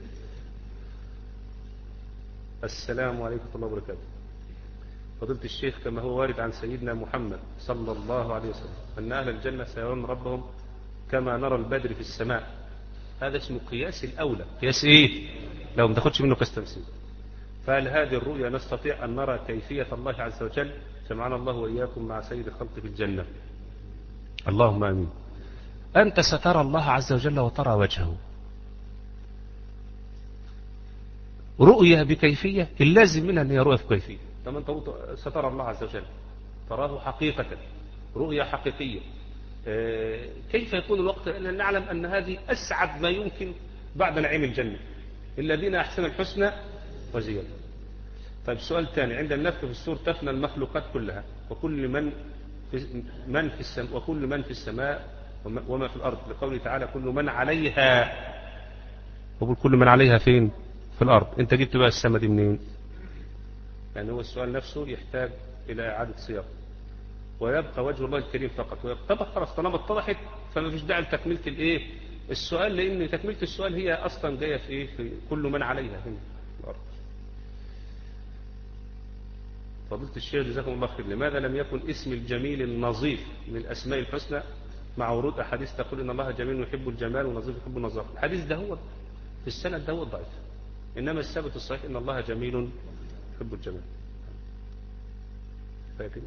السلام عليكم ورحمة الله وبركاته. فضيلة الشيخ، كما هو وارد عن سيدنا محمد صلى الله عليه وسلم أن أهل الجنة سيرون ربهم كما نرى البدر في السماء، هذا اسمه قياس الأولى. قياس إيه؟ لو ما تاخدش منه قياس تمثيل. فهل هذه الرؤيا نستطيع أن نرى كيفية الله عز وجل؟ جمعنا الله وإياكم مع سيد الخلق في الجنة، اللهم آمين. أنت سترى الله عز وجل وترى وجهه. رؤيا بكيفية اللازم منها أن هي رؤيا بكيفية. طب أنت سترى الله عز وجل، تراه حقيقة، رؤيا حقيقية. كيف يكون الوقت؟ لأن نعلم أن هذه أسعد ما يمكن بعد نعيم الجنة، الذين أحسنوا الحسنى وزيادة. طيب سؤال ثاني، عند النفخ في السور تفنى المخلوقات كلها، وكل من في من في السماء وكل من في السماء وما في الأرض، لقوله تعالى كل من عليها. بقول كل من عليها فين؟ في الأرض. أنت جبت بقى السماء دي منين؟ يعني هو السؤال نفسه يحتاج إلى إعادة صياغة. ويبقى وجه الله الكريم فقط. ويبقى خلاص طالما اتضحت فما فيش داعي لتكملة الايه السؤال، لان تكملة السؤال هي اصلا جايه في ايه في كل من عليها هنا في الارض. فضيلة الشيخ جزاكم الله خير، لماذا لم يكن اسم الجميل النظيف من الاسماء الحسنى مع ورود احاديث تقول ان الله جميل يحب الجمال ونظيف يحب النظافه؟ الحديث ده هو في السند ده هو الضعيف، انما الثابت الصحيح ان الله جميل يحب الجمال. فاكر؟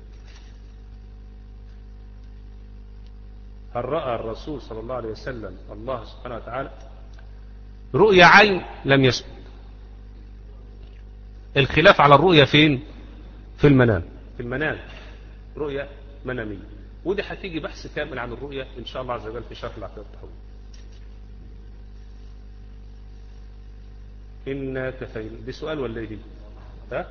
هل رأى الرسول صلى الله عليه وسلم الله سبحانه وتعالى؟ رؤيا عين لم يسبق. الخلاف على الرؤيا فين؟ في المنام. في المنام رؤيا منامية، ودي هتيجي بحث كامل عن الرؤيا إن شاء الله عز وجل في شرح العقيدة التحويل. إنا كفينا. دي سؤال ولا إيه؟ ها؟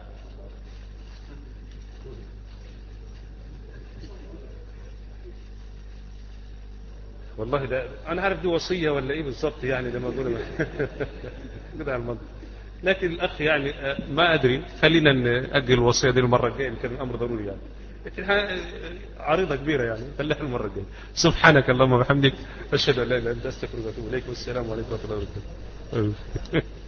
والله ده أنا عارف دي وصية ولا إيه بالظبط يعني، ده موضوع كده على المنطق. لكن الأخ يعني ما أدري، خلينا نأجل الوصية دي المرة الجاية إن كان الأمر ضروري يعني، لكن عريضة كبيرة يعني، خليها المرة الجاية. سبحانك اللهم وبحمدك، أشهد أن لا إله إلا أنت، أستغفرك وأتوب إليك، والسلام عليكم ورحمة الله وبركاته.